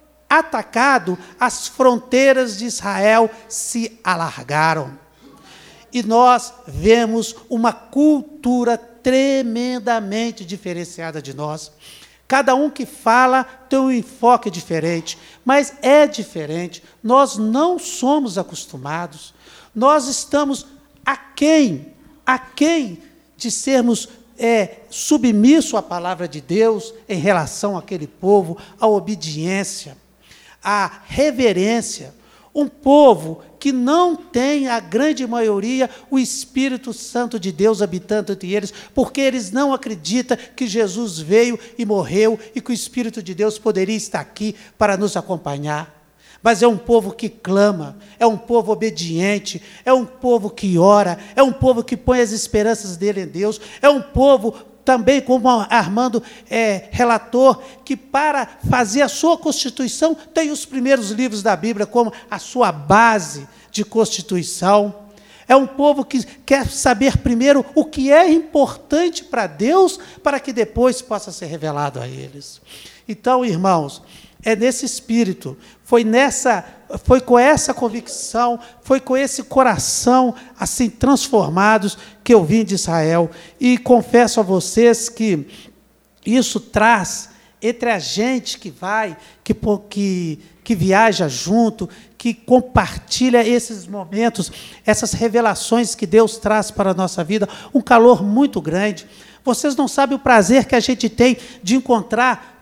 atacado, as fronteiras de Israel se alargaram. E nós vemos uma cultura tremendamente diferenciada de nós. Cada um que fala tem um enfoque diferente, mas é diferente. Nós não somos acostumados. Nós estamos aquém, aquém de sermos é, submissos à palavra de Deus em relação àquele povo, à obediência, à reverência. Um povo que não tem, a grande maioria, o Espírito Santo de Deus habitando entre eles, porque eles não acreditam que Jesus veio e morreu e que o Espírito de Deus poderia estar aqui para nos acompanhar. Mas é um povo que clama, é um povo obediente, é um povo que ora, é um povo que põe as esperanças dele em Deus, é um povo também, como Armando é, relator, que para fazer a sua Constituição, tem os primeiros livros da Bíblia como a sua base de Constituição. É um povo que quer saber primeiro o que é importante para Deus, para que depois possa ser revelado a eles. Então, irmãos, é nesse espírito, foi, nessa, foi com essa convicção, foi com esse coração assim transformados que eu vim de Israel. E confesso a vocês que isso traz, entre a gente que vai, que, que, que viaja junto, que compartilha esses momentos, essas revelações que Deus traz para a nossa vida, um calor muito grande. Vocês não sabem o prazer que a gente tem de encontrar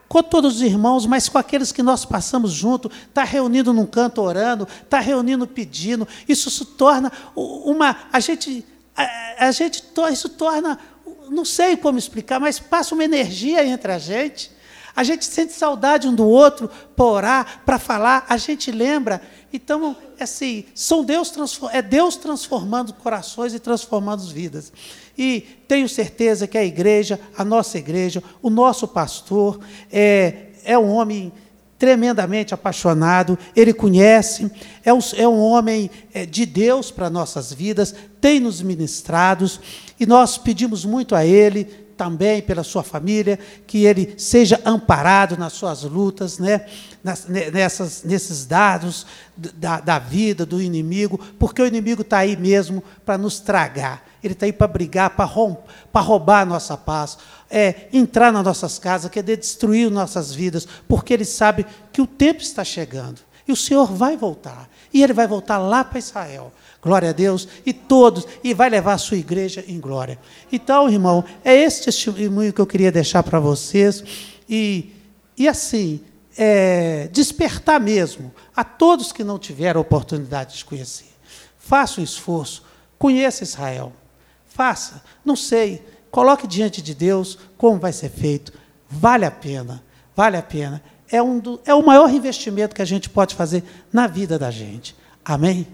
com todos os irmãos, mas com aqueles que nós passamos junto, está reunido num canto orando, está reunindo pedindo. Isso se torna uma... A gente, a, a gente, isso torna... Não sei como explicar, mas passa uma energia entre a gente. A gente sente saudade um do outro para orar, para falar, a gente lembra. Então, assim, são Deus, é Deus transformando corações e transformando vidas. E tenho certeza que a igreja, a nossa igreja, o nosso pastor, é, é um homem tremendamente apaixonado, ele conhece, é um, é um homem de Deus para nossas vidas, tem nos ministrados, e nós pedimos muito a ele, também pela sua família, que ele seja amparado nas suas lutas, né? Nas, nessas, nesses dados da, da vida, do inimigo, porque o inimigo está aí mesmo para nos tragar, ele está aí para brigar, para roubar a nossa paz, é, entrar nas nossas casas, querer destruir nossas vidas, porque ele sabe que o tempo está chegando, e o Senhor vai voltar, e ele vai voltar lá para Israel, glória a Deus, e todos, e vai levar a sua igreja em glória. Então, irmão, é esse testemunho que eu queria deixar para vocês, e, e assim, é, despertar mesmo a todos que não tiveram a oportunidade de conhecer. Faça um esforço, conheça Israel, faça, não sei, coloque diante de Deus como vai ser feito, vale a pena, vale a pena, é, um do, é o maior investimento que a gente pode fazer na vida da gente. Amém?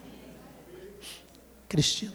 Cristina.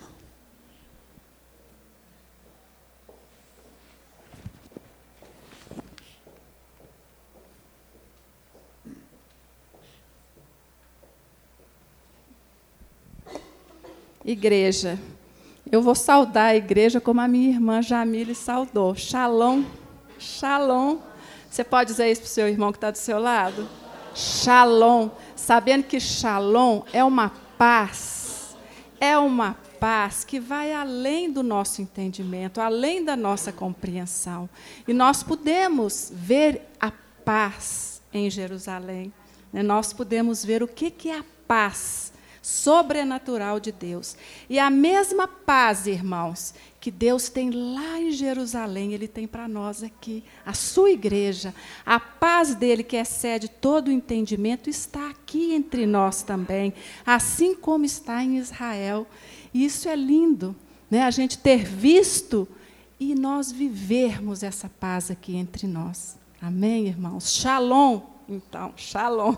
Igreja, eu vou saudar a igreja como a minha irmã Jamile saudou. Shalom, shalom. Você pode dizer isso para o seu irmão que está do seu lado? Shalom. Sabendo que shalom é uma paz, é uma paz que vai além do nosso entendimento, além da nossa compreensão. E nós podemos ver a paz em Jerusalém. Nós podemos ver o que é a paz sobrenatural de Deus. E a mesma paz, irmãos, que Deus tem lá em Jerusalém, Ele tem para nós aqui, a sua igreja. A paz dele, que excede todo o entendimento, está aqui entre nós também, assim como está em Israel. E isso é lindo, né? A gente ter visto e nós vivermos essa paz aqui entre nós. Amém, irmãos? Shalom, então, shalom.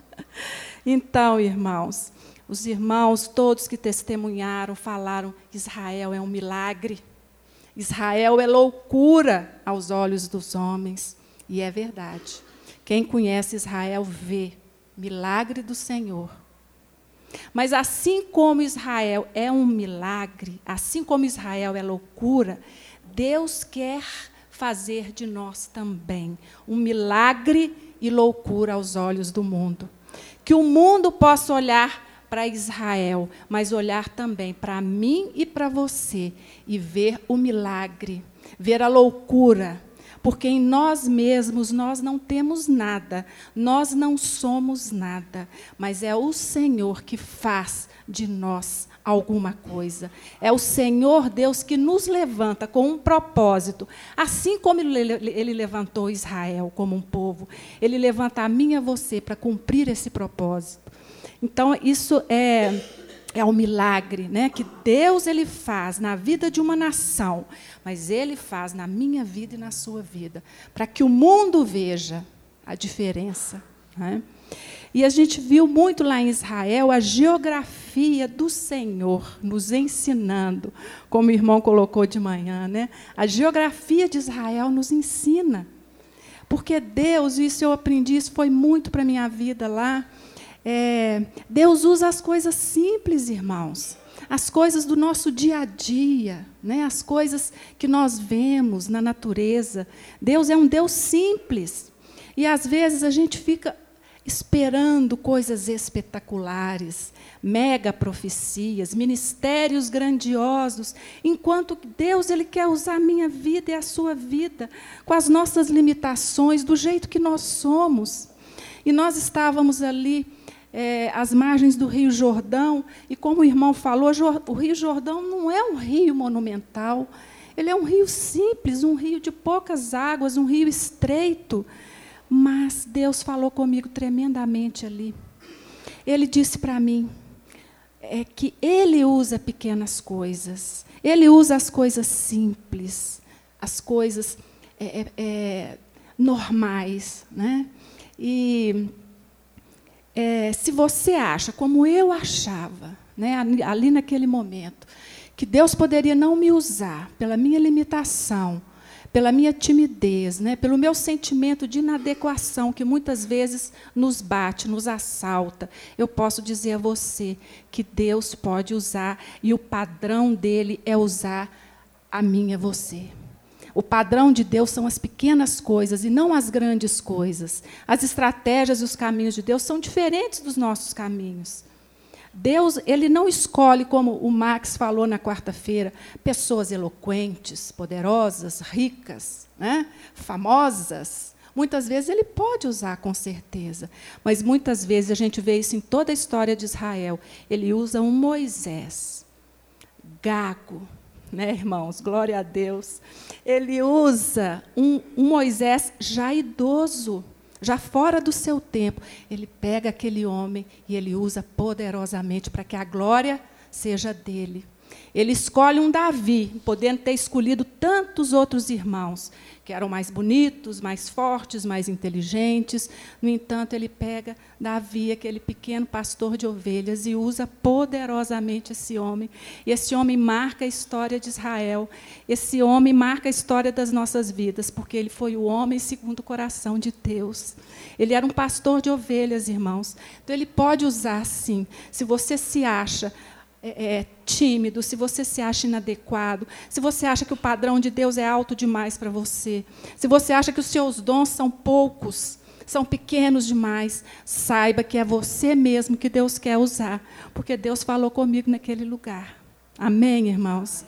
Então, irmãos, os irmãos todos que testemunharam, falaram, Israel é um milagre, Israel é loucura aos olhos dos homens, e é verdade. Quem conhece Israel vê milagre do Senhor. Mas assim como Israel é um milagre, assim como Israel é loucura, Deus quer fazer de nós também um milagre e loucura aos olhos do mundo. Que o mundo possa olhar para Israel, mas olhar também para mim e para você, e ver o milagre, ver a loucura, porque em nós mesmos nós não temos nada, nós não somos nada, mas é o Senhor que faz de nós alguma coisa. É o Senhor Deus que nos levanta com um propósito, assim como Ele, ele levantou Israel como um povo, Ele levanta a mim e a você para cumprir esse propósito. Então, isso é, é um milagre, né, que Deus ele faz na vida de uma nação, mas Ele faz na minha vida e na sua vida, para que o mundo veja a diferença. Né? E a gente viu muito lá em Israel a geografia do Senhor nos ensinando, como o irmão colocou de manhã, né? A geografia de Israel nos ensina. Porque Deus, isso eu aprendi, isso foi muito para a minha vida lá, É, Deus usa as coisas simples, irmãos, as coisas do nosso dia a dia, né? As coisas que nós vemos na natureza. Deus é um Deus simples. E, às vezes, a gente fica esperando coisas espetaculares, mega profecias, ministérios grandiosos, enquanto Deus ele quer usar a minha vida e a sua vida, com as nossas limitações, do jeito que nós somos. E nós estávamos ali, É, às margens do Rio Jordão, e como o irmão falou, o Rio Jordão não é um rio monumental, ele é um rio simples, um rio de poucas águas, um rio estreito, Mas Deus falou comigo tremendamente ali. Ele disse para mim é, que Ele usa pequenas coisas. Ele usa as coisas simples, as coisas é, é, normais, né? E é, se você acha, como eu achava, né, ali naquele momento, que Deus poderia não me usar pela minha limitação, pela minha timidez, né, pelo meu sentimento de inadequação, que muitas vezes nos bate, nos assalta, eu posso dizer a você que Deus pode usar, e o padrão dele é usar a mim e a você. O padrão de Deus são as pequenas coisas e não as grandes coisas. As estratégias e os caminhos de Deus são diferentes dos nossos caminhos. Deus, ele não escolhe, como o Max falou na quarta-feira, pessoas eloquentes, poderosas, ricas, né, famosas. Muitas vezes ele pode usar, com certeza, mas muitas vezes a gente vê isso em toda a história de Israel. Ele usa um Moisés, gago, né, irmãos? Glória a Deus. Ele usa um, um Moisés já idoso, já fora do seu tempo. Ele pega aquele homem e ele usa poderosamente para que a glória seja dele. Ele escolhe um Davi, podendo ter escolhido tantos outros irmãos, que eram mais bonitos, mais fortes, mais inteligentes. No entanto, ele pega Davi, aquele pequeno pastor de ovelhas, e usa poderosamente esse homem. E esse homem marca a história de Israel. Esse homem marca a história das nossas vidas, porque ele foi o homem segundo o coração de Deus. Ele era um pastor de ovelhas, irmãos. Então, ele pode usar, sim. Se você se acha É, é, tímido, se você se acha inadequado, se você acha que o padrão de Deus é alto demais para você, se você acha que os seus dons são poucos, são pequenos demais, saiba que é você mesmo que Deus quer usar, porque Deus falou comigo naquele lugar. Amém, irmãos?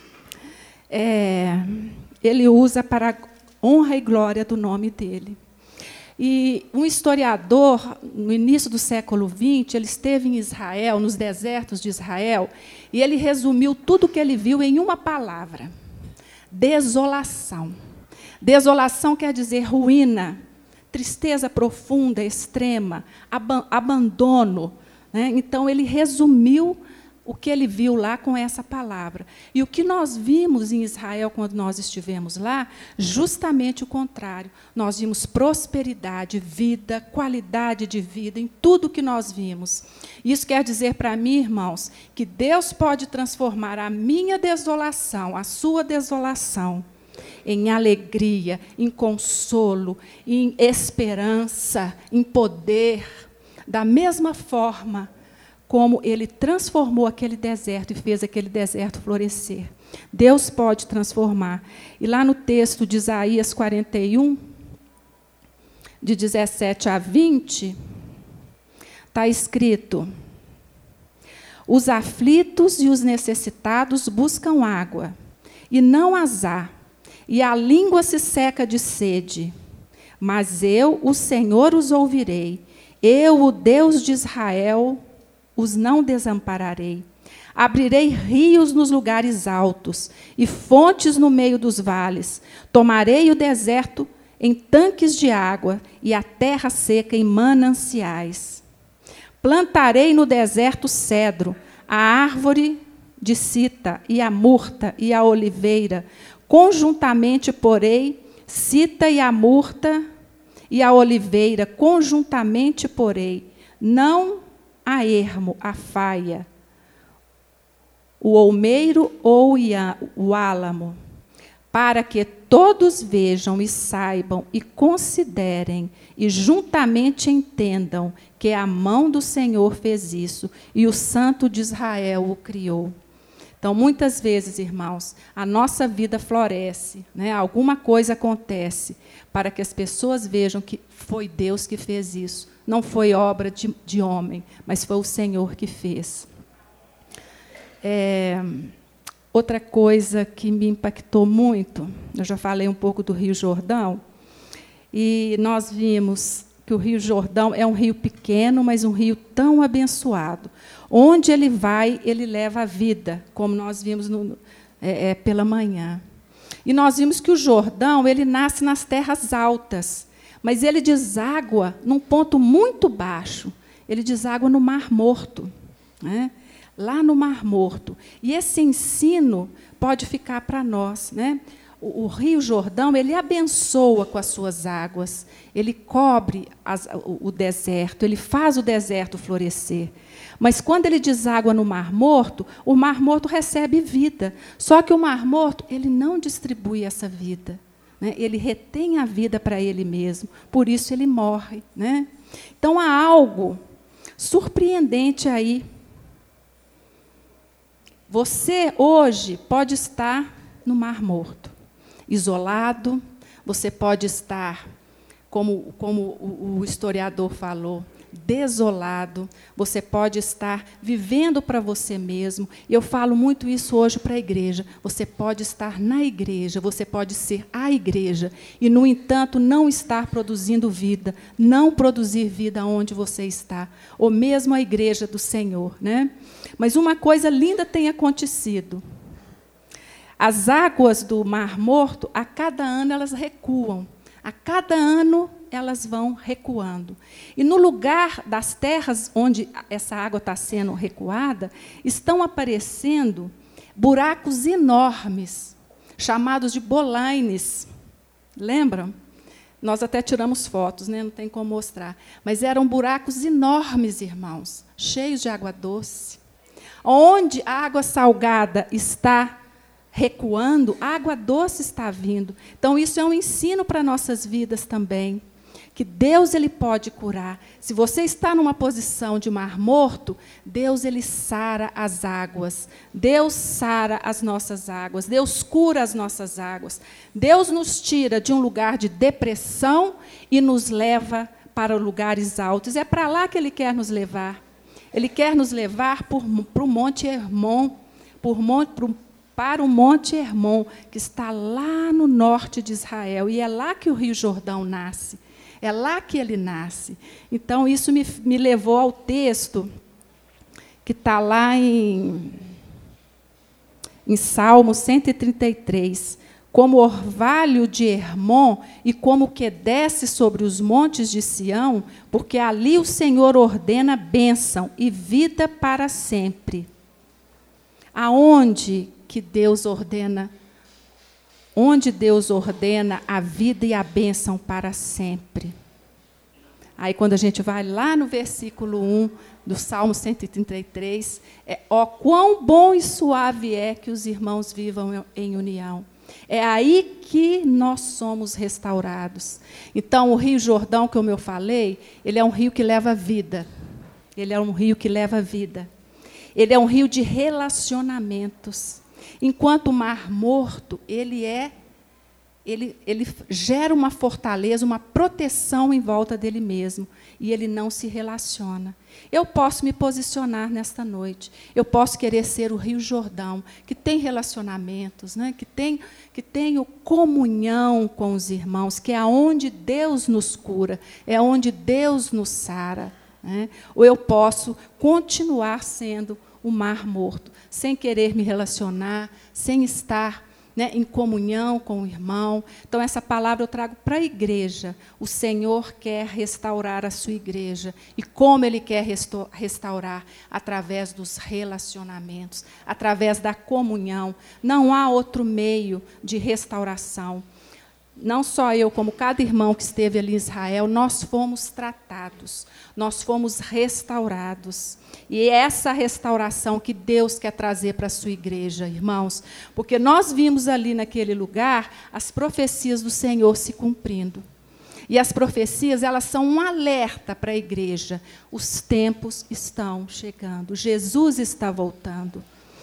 É, ele usa para a honra e glória do nome dele. E um historiador, no início do século vinte, ele esteve em Israel, nos desertos de Israel, e ele resumiu tudo o que ele viu em uma palavra: desolação. Desolação quer dizer ruína, tristeza profunda, extrema, ab- abandono. Né? Então, ele resumiu o que ele viu lá com essa palavra. E o que nós vimos em Israel quando nós estivemos lá, justamente o contrário. Nós vimos prosperidade, vida, qualidade de vida, em tudo que nós vimos. Isso quer dizer para mim, irmãos, que Deus pode transformar a minha desolação, a sua desolação, em alegria, em consolo, em esperança, em poder, da mesma forma como ele transformou aquele deserto e fez aquele deserto florescer. Deus pode transformar. E lá no texto de Isaías quarenta e um, de dezessete a vinte, está escrito: os aflitos e os necessitados buscam água, e não as há, e a língua se seca de sede. Mas eu, o Senhor, os ouvirei. Eu, o Deus de Israel, os não desampararei. Abrirei rios nos lugares altos e fontes no meio dos vales. Tomarei o deserto em tanques de água e a terra seca em mananciais. Plantarei no deserto cedro, a árvore de cita e a murta e a oliveira. Conjuntamente porei cita e a murta e a oliveira, conjuntamente porei, não a ermo, a faia, o olmeiro ou o álamo, para que todos vejam e saibam e considerem e juntamente entendam que a mão do Senhor fez isso e o Santo de Israel o criou. Então, muitas vezes, irmãos, a nossa vida floresce, né? Alguma coisa acontece para que as pessoas vejam que foi Deus que fez isso. Não foi obra de, de homem, mas foi o Senhor que fez. É, outra coisa que me impactou muito, eu já falei um pouco do Rio Jordão, e nós vimos que o Rio Jordão é um rio pequeno, mas um rio tão abençoado. Onde ele vai, ele leva a vida, como nós vimos no, é, é, pela manhã. E nós vimos que o Jordão ele nasce nas terras altas, Mas ele deságua num ponto muito baixo. Ele deságua no Mar Morto, né? Lá no Mar Morto. E esse ensino pode ficar para nós, né? O, o Rio Jordão, ele abençoa com as suas águas, ele cobre as, o, o deserto, ele faz o deserto florescer. Mas quando ele deságua no Mar Morto, o Mar Morto recebe vida. Só que o Mar Morto, ele não distribui essa vida, né? Ele retém a vida para ele mesmo, por isso ele morre, né? Então há algo surpreendente aí. Você hoje pode estar no Mar Morto, isolado, você pode estar, como, como o, o historiador falou, desolado, você pode estar vivendo para você mesmo. Eu falo muito isso hoje para a igreja. Você pode estar na igreja, você pode ser a igreja, e, no entanto, não estar produzindo vida, não produzir vida onde você está, ou mesmo a igreja do Senhor, né? Mas uma coisa linda tem acontecido. As águas do Mar Morto, a cada ano, elas recuam. A cada ano, elas vão recuando. E no lugar das terras onde essa água está sendo recuada, estão aparecendo buracos enormes, chamados de bolaines. Lembram? Nós até tiramos fotos, né? Não tem como mostrar. Mas eram buracos enormes, irmãos, cheios de água doce. Onde a água salgada está recuando, a água doce está vindo. Então, isso é um ensino para nossas vidas também, que Deus ele pode curar. Se você está numa posição de Mar Morto, Deus ele sara as águas. Deus sara as nossas águas. Deus cura as nossas águas. Deus nos tira de um lugar de depressão e nos leva para lugares altos. É para lá que ele quer nos levar. Ele quer nos levar por, para o Monte Hermon, por, por, para o Monte Hermon, que está lá no norte de Israel. E é lá que o Rio Jordão nasce. É lá que ele nasce. Então, isso me, me levou ao texto que está lá em, em Salmo cento e trinta e três. Como orvalho de Hermon e como que desce sobre os montes de Sião, porque ali o Senhor ordena bênção e vida para sempre. Aonde que Deus ordena? Onde Deus ordena a vida e a bênção para sempre. Aí, quando a gente vai lá no versículo um do Salmo cento e trinta e três, é, ó, quão bom e suave é que os irmãos vivam em união. É aí que nós somos restaurados. Então, o Rio Jordão, como eu falei, ele é um rio que leva vida. Ele é um rio que leva vida. Ele é um rio de relacionamentos. Enquanto o Mar Morto, ele é, ele, ele gera uma fortaleza, uma proteção em volta dele mesmo, e ele não se relaciona. Eu posso me posicionar nesta noite, eu posso querer ser o Rio Jordão, que tem relacionamentos, né? que tem, que tem comunhão com os irmãos, que é onde Deus nos cura, é onde Deus nos sara. Né? Ou eu posso continuar sendo o Mar Morto, sem querer me relacionar, sem estar, né, em comunhão com o irmão. Então, essa palavra eu trago para a igreja. O Senhor quer restaurar a sua igreja. E como Ele quer restaurar? Através dos relacionamentos, através da comunhão. Não há outro meio de restauração. Não só eu, como cada irmão que esteve ali em Israel, nós fomos tratados, nós fomos restaurados. E é essa restauração que Deus quer trazer para a sua igreja, irmãos. Porque nós vimos ali naquele lugar as profecias do Senhor se cumprindo. E as profecias, elas são um alerta para a igreja. Os tempos estão chegando, Jesus está voltando.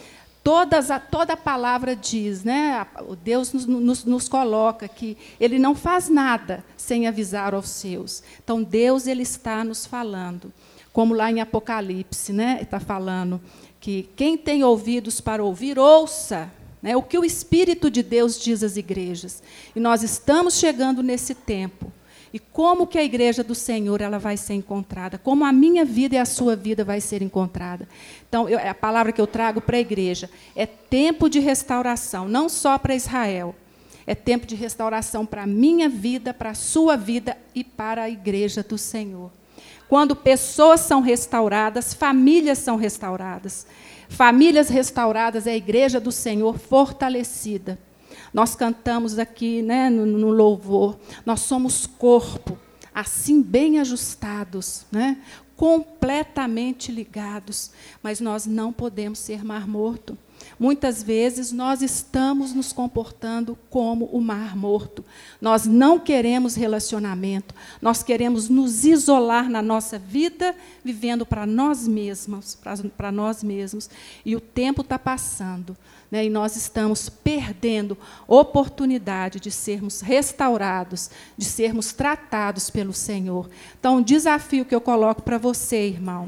Todas, a, toda a palavra diz, né? Deus nos, nos, nos coloca que Ele não faz nada sem avisar aos seus. Então, Deus ele está nos falando, como lá em Apocalipse, né? Está falando que quem tem ouvidos para ouvir, ouça, né? O que o Espírito de Deus diz às igrejas. E nós estamos chegando nesse tempo. E como que a igreja do Senhor ela vai ser encontrada? Como a minha vida e a sua vida vai ser encontrada? Então, eu, a palavra que eu trago para a igreja é tempo de restauração, não só para Israel. É tempo de restauração para a minha vida, para a sua vida e para a igreja do Senhor. Quando pessoas são restauradas, famílias são restauradas. Famílias restauradas é a igreja do Senhor fortalecida. Nós cantamos aqui, né, no, no louvor, nós somos corpo, assim bem ajustados, né, completamente ligados, mas nós não podemos ser mar morto. Muitas vezes nós estamos nos comportando como o mar morto. Nós não queremos relacionamento, nós queremos nos isolar na nossa vida, vivendo para nós mesmos, para nós mesmos. E o tempo está passando, né, e nós estamos perdendo oportunidade de sermos restaurados, de sermos tratados pelo Senhor. Então, o desafio que eu coloco para você, irmão,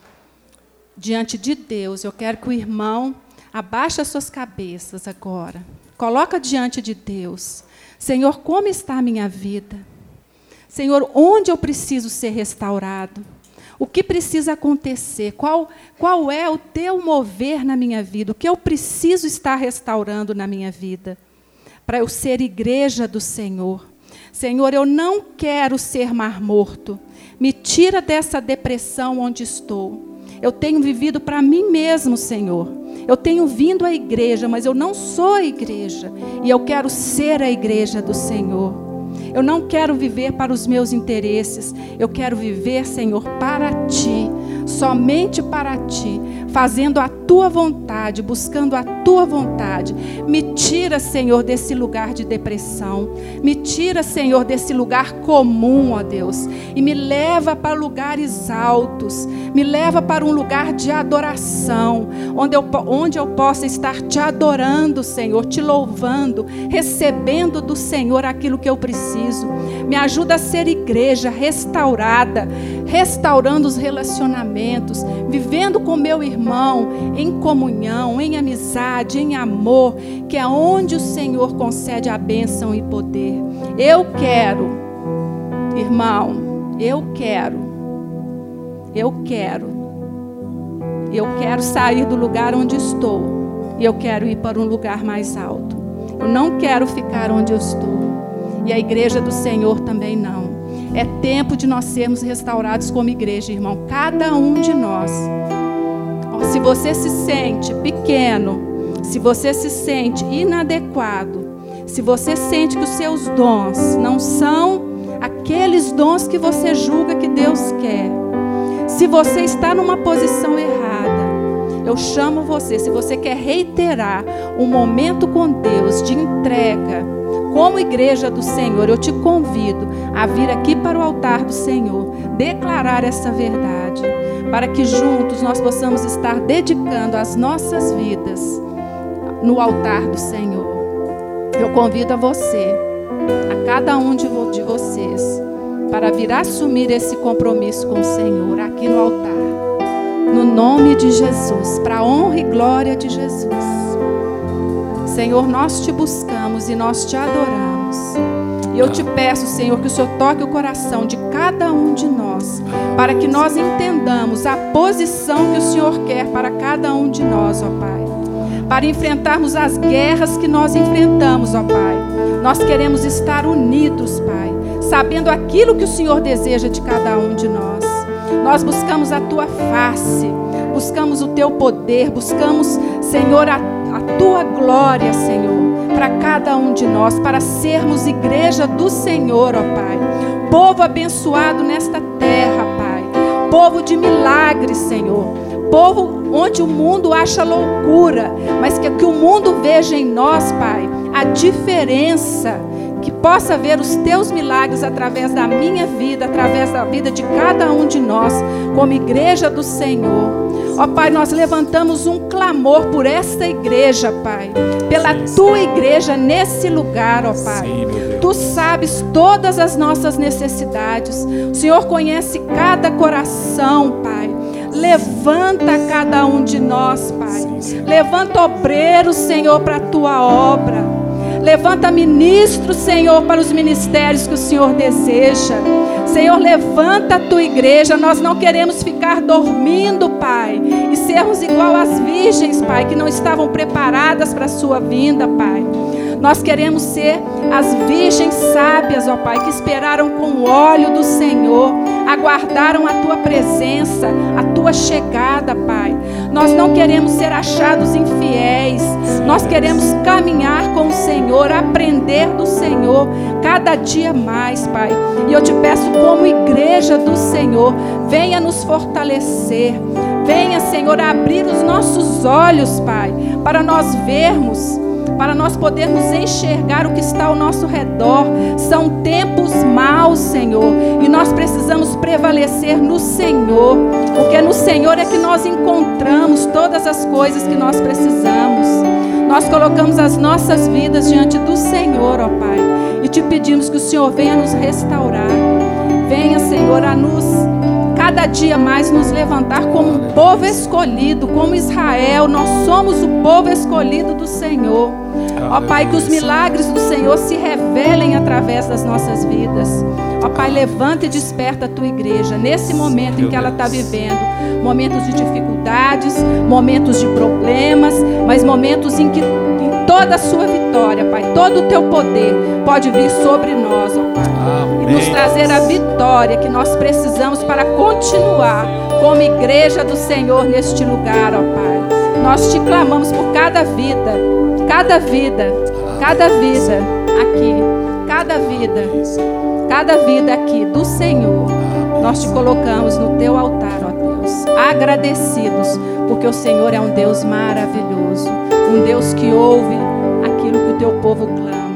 diante de Deus, eu quero que o irmão abaixe as suas cabeças agora. Coloca diante de Deus. Senhor, como está a minha vida? Senhor, onde eu preciso ser restaurado? O que precisa acontecer? Qual, qual é o teu mover na minha vida? O que eu preciso estar restaurando na minha vida? Para eu ser igreja do Senhor. Senhor, eu não quero ser mar morto. Me tira dessa depressão onde estou. Eu tenho vivido para mim mesmo, Senhor. Eu tenho vindo à igreja, mas eu não sou a igreja. E eu quero ser a igreja do Senhor. Eu não quero viver para os meus interesses. Eu quero viver, Senhor, para Ti. Somente para Ti. Fazendo a Tua vontade, buscando a Tua vontade. Me tira, Senhor, desse lugar de depressão. Me tira, Senhor, desse lugar comum, ó Deus. E me leva para lugares altos. Me leva para um lugar de adoração. Onde eu, onde eu possa estar Te adorando, Senhor, Te louvando, recebendo do Senhor aquilo que eu preciso. Me ajuda a ser igreja restaurada, restaurando os relacionamentos, vivendo com meu irmão em comunhão, em amizade, em amor, que é onde o Senhor concede a bênção e poder. Eu quero, irmão, eu quero, eu quero, eu quero sair do lugar onde estou e eu quero ir para um lugar mais alto. Eu não quero ficar onde eu estou. E a igreja do Senhor também não. É tempo de nós sermos restaurados como igreja, irmão. Cada um de nós. Se você se sente pequeno, se você se sente inadequado, se você sente que os seus dons não são aqueles dons que você julga que Deus quer, se você está numa posição errada, eu chamo você, se você quer reiterar um momento com Deus de entrega, como igreja do Senhor, eu te convido a vir aqui para o altar do Senhor, declarar essa verdade, para que juntos nós possamos estar dedicando as nossas vidas no altar do Senhor. Eu convido a você, a cada um de, vo- de vocês, para vir assumir esse compromisso com o Senhor aqui no altar, no nome de Jesus, para a honra e glória de Jesus. Senhor, nós te buscamos e nós te adoramos. E eu te peço, Senhor, que o Senhor toque o coração de cada um de nós, para que nós entendamos a posição que o Senhor quer para cada um de nós, ó Pai. Para enfrentarmos as guerras que nós enfrentamos, ó Pai. Nós queremos estar unidos, Pai, sabendo aquilo que o Senhor deseja de cada um de nós. Nós buscamos a Tua face, buscamos o Teu poder, buscamos, Senhor, a a Tua glória, Senhor, para cada um de nós, para sermos igreja do Senhor, ó Pai. Povo abençoado nesta terra, Pai. Povo de milagres, Senhor. Povo onde o mundo acha loucura, mas que, que o mundo veja em nós, Pai, a diferença, que possa ver os Teus milagres através da minha vida, através da vida de cada um de nós, como igreja do Senhor. Ó Pai, nós levantamos um clamor por esta igreja, Pai, pela Tua igreja nesse lugar, ó Pai. Tu sabes todas as nossas necessidades. O Senhor conhece cada coração, Pai. Levanta cada um de nós, Pai. Levanta obreiros, Senhor, para a Tua obra. Levanta ministros, Senhor, para os ministérios que o Senhor deseja. Senhor, levanta a Tua igreja. Nós não queremos ficar dormindo, Pai, e sermos igual às virgens, Pai, que não estavam preparadas para a Sua vinda, Pai. Nós queremos ser as virgens sábias, ó Pai, que esperaram com o óleo do Senhor, aguardaram a Tua presença, a Tua chegada, Pai. Nós não queremos ser achados infiéis, nós queremos caminhar com o Senhor, aprender do Senhor cada dia mais, Pai. E eu te peço, como igreja do Senhor, venha nos fortalecer, venha, Senhor, abrir os nossos olhos, Pai, para nós vermos, para nós podermos enxergar o que está ao nosso redor. São tempos maus, Senhor, e nós precisamos prevalecer no Senhor, porque no Senhor é que nós encontramos todas as coisas que nós precisamos. Nós colocamos as nossas vidas diante do Senhor, ó Pai, e te pedimos que o Senhor venha nos restaurar, venha, Senhor, a nos cada dia mais nos levantar como um povo escolhido, como Israel. Nós somos o povo escolhido do Senhor. Ó Pai, que os milagres do Senhor se revelem através das nossas vidas. Ó Pai, levanta e desperta a Tua igreja nesse momento em que ela está vivendo. Momentos de dificuldades, momentos de problemas, mas momentos em que em toda a sua vitória, Pai, todo o Teu poder pode vir sobre nós, ó Pai. Amém. E nos trazer a vitória que nós precisamos para continuar como igreja do Senhor neste lugar, ó Pai. Nós te clamamos por cada vida, cada vida, cada vida aqui, cada vida, cada vida aqui do Senhor. Nós te colocamos no Teu altar, ó Deus, agradecidos, porque o Senhor é um Deus maravilhoso, um Deus que ouve aquilo que o Teu povo clama.